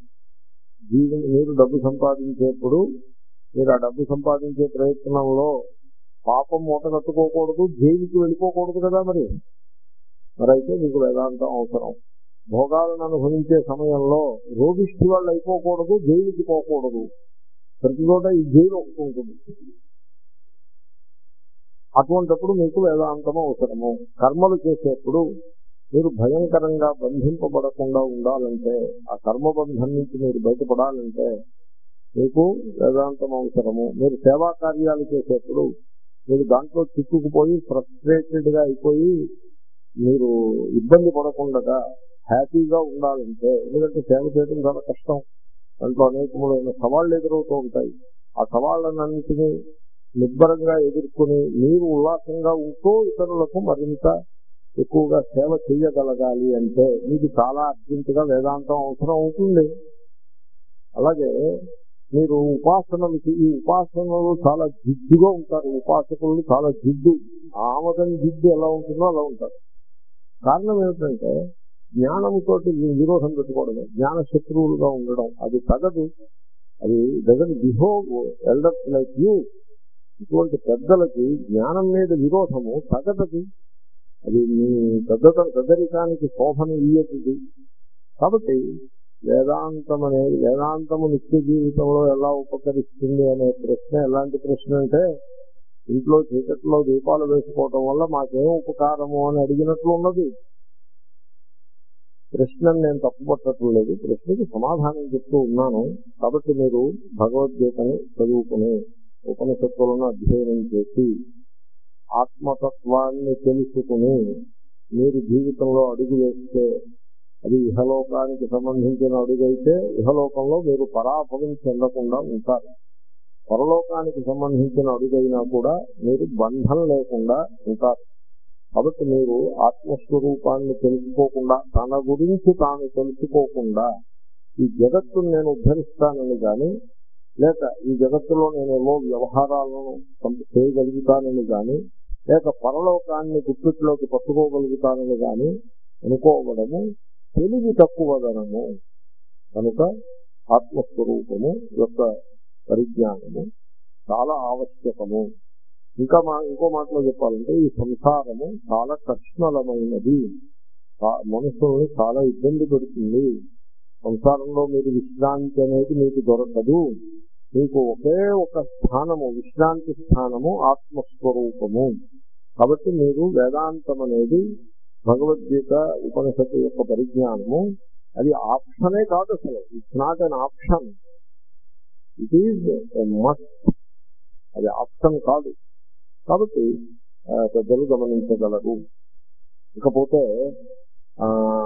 జీవిని మీరు డబ్బు సంపాదించేప్పుడు మీరు ఆ డబ్బు సంపాదించే ప్రయత్నంలో పాపం మూట కట్టుకోకూడదు, జైలుకి వెళ్ళిపోకూడదు కదా. మరి మరైతే మీకు వేదాంతం అవసరం. భోగాలను అనుభవించే సమయంలో రోగిష్టి వాళ్ళు అయిపోకూడదు, జైలుకి పోకూడదు. ప్రతి చోట ఈ జైలు ఒకటి ఉంటుంది. అటువంటిప్పుడు మీకు వేదాంతం అవసరము. కర్మలు చేసేప్పుడు మీరు భయంకరంగా బంధింపబడకుండా ఉండాలంటే, ఆ కర్మబంధం నుంచి మీరు బయటపడాలంటే మీకు వేదాంతం అవసరము. మీరు సేవా కార్యాలు చేసేప్పుడు మీరు దాంట్లో చిక్కుకుపోయి ఫ్రస్ట్రేటెడ్ గా అయిపోయి మీరు ఇబ్బంది పడకుండా హ్యాపీగా ఉండాలంటే, ఎందుకంటే సేవ చేయడం చాలా కష్టం, దాంట్లో అనేకములైన సవాళ్లు ఎదురవుతూ ఉంటాయి. ఆ సవాళ్ళన్నింటినీ నిబ్బరంగా ఎదుర్కొని మీరు ఉల్లాసంగా ఉంటూ ఇతరులకు మరింత ఎక్కువగా సేవ చేయగలగాలి అంటే మీకు చాలా అర్జెంటుగా వేదాంతం అవసరం అవుతుంది. అలాగే మీరు ఉపాసనలకి, ఈ ఉపాసనలు చాలా జిడ్డుగా ఉంటారు. ఉపాసకులు చాలా జిడ్డు, ఆమదం జిడ్డు ఎలా ఉంటుందో అలా ఉంటారు. కారణం ఏమిటంటే జ్ఞానముతో విరోధం పెట్టుకోవడమే, జ్ఞాన శత్రువులుగా ఉండడం. అది తగదు. అది doesn't behave elders like you. ఇటువంటి పెద్దలకి జ్ఞానం మీద విరోధము తగదది. అది మీ పెద్ద పెద్దరికానికి శోభను ఇయ్యదు. కాబట్టి వేదాంతం అనేది, వేదాంతము నిత్య జీవితంలో ఎలా ఉపకరిస్తుంది అనే ప్రశ్న ఎలాంటి ప్రశ్న అంటే, ఇంట్లో చీకట్లో దీపాలు వేసుకోవటం వల్ల మాకేం ఉపకారము అని అడిగినట్లు ఉన్నది. ప్రశ్నను నేను తప్పుపట్టడం లేదు, ప్రశ్నకి సమాధానం చెప్తూ ఉన్నాను. కాబట్టి మీరు భగవద్గీతని చదువుకుని ఉపనిషత్తులను అధ్యయనం చేసి ఆత్మతత్వాన్ని తెలుసుకుని మీరు జీవితంలో అడుగు వేస్తే అది ఇహలోకానికి సంబంధించిన అడుగైతే ఇహలోకంలో మీరు పరాభవం చెందకుండా ఉంటారు. పరలోకానికి సంబంధించిన అడుగైనా కూడా మీరు బంధం లేకుండా ఉంటారు. కాబట్టి మీరు ఆత్మస్వరూపాన్ని తెలుసుకోకుండా, తన గురించి తాను తెలుసుకోకుండా ఈ జగత్తును నేను ఉద్ధరిస్తానని కానీ, లేక ఈ జగత్తులో నేను ఏవో వ్యవహారాలను చేయగలుగుతానని కానీ, లేక పరలోకాన్ని గుప్పిట్లోకి పట్టుకోగలుగుతానని కానీ అనుకోవడము తెలివి తక్కువదనము. కనుక ఆత్మస్వరూపము యొక్క పరిజ్ఞానము చాలా ఆవశ్యకము. ఇంకా మా ఇంకో మాటలో చెప్పాలంటే ఈ సంసారము చాలా కఠినమైనది, మనుషుల్ని చాలా ఇబ్బంది పెడుతుంది. సంసారంలో మీరు విశ్రాంతి అనేది మీకు దొరకదు. మీకు ఒకే ఒక స్థానము, విశ్రాంతి స్థానము ఆత్మస్వరూపము. కాబట్టి మీరు వేదాంతం అనేది, భగవద్గీత ఉపనిషత్తు యొక్క పరిజ్ఞానము అది ఆప్షనే కాదు. అసలు it's not an option, it is a must. అది ఆప్షన్ కాదు. కాబట్టి పెద్దలు గమనించగలరు. ఇకపోతే ఆ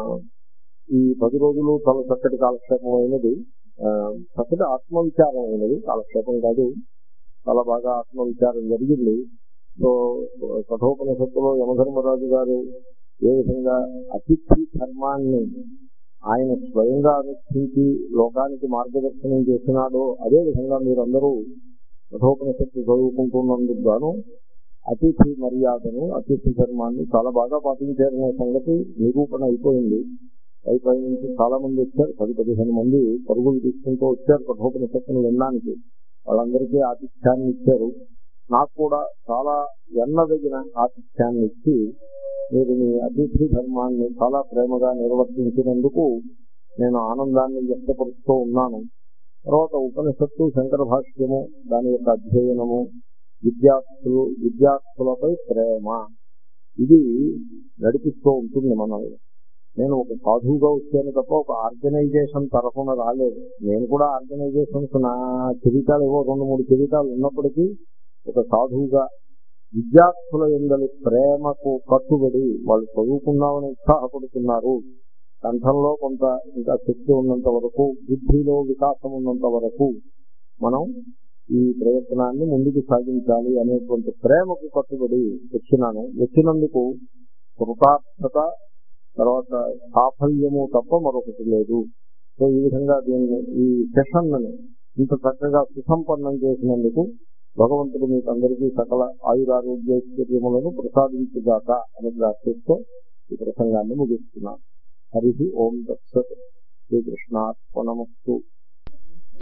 ఈ పది రోజులు చాలా చక్కటి కాలక్షేపం అయినది, చక్కటి ఆత్మవిచారం అయినది. కాలక్షేపం కాదు, చాలా బాగా ఆత్మవిచారం జరిగింది. సో కఠోపనిషత్తులో యమధర్మరాజు గారు ఏ విధంగా అతిథి ధర్మాన్ని ఆయన స్వయంగా అనుష్ఠించి లోకానికి మార్గదర్శనం చేసినాడో, అదే విధంగా మీరందరూ కఠోపనిషత్తు చదువుకుంటున్నందుకు గాను అతిథి మర్యాదను, అతిథి ధర్మాన్ని చాలా బాగా పాటించారనే సంగతి నిరూపణ అయిపోయింది. పై నుంచి చాలా మంది వచ్చారు, పది పదిహేను మంది పరుగులు తీసుకుంటూ వచ్చారు కఠోపనిషత్తును వినడానికి. వాళ్ళందరికీ ఆతిథ్యాన్ని ఇచ్చారు. నాకు కూడా చాలా ఎన్నదగిన ఆతిథ్యాన్ని ఇచ్చి మీరు మీ అతిథి ధర్మాన్ని చాలా ప్రేమగా నిర్వర్తించినందుకు నేను ఆనందాన్ని వ్యక్తపరుస్తూ ఉన్నాను. తర్వాత ఉపనిషత్తు, శంకర భాష్యము, దాని యొక్క అధ్యయనము, విద్యార్థులు విద్యార్థులపై ప్రేమ, ఇది నడిపిస్తూ ఉంటుంది మనల్ని. నేను ఒక సాధువుగా వచ్చాను తప్ప ఒక ఆర్గనైజేషన్ తరఫున రాలేదు. నేను కూడా ఆర్గనైజేషన్స్ నా చరితాలు ఏవో రెండు మూడు చరితాలు ఉన్నప్పటికీ ఒక సాధువుగా విద్యార్థుల యందలి ప్రేమకు కట్టుబడి వాళ్ళు చదువుకున్నామని ఉత్సాహపడుతున్నారు. కంఠంలో కొంత ఇంకా శక్తి ఉన్నంత వరకు, బుద్ధిలో వికాసం ఉన్నంత వరకు మనం ఈ ప్రయత్నాన్ని ముందుకు సాగించాలి అనేటువంటి ప్రేమకు కట్టుబడి వచ్చినాను. వచ్చినందుకు కృతార్థత, తర్వాత సాఫల్యము తప్ప మరొకటి లేదు. సో ఈ విధంగా దీన్ని, ఈ సెషన్ ఇంత చక్కగా సుసంపన్నం చేసినందుకు భగవంతుడు మీకు అందరికీ సకల ఆయురారోగ్యములను ప్రసాదించుగాక అని ప్రార్థిస్తూ ఈ ప్రసంగాన్ని ముగిస్తున్నాను. హరి ఓం తత్సత్. శ్రీకృష్ణార్పణమస్తు.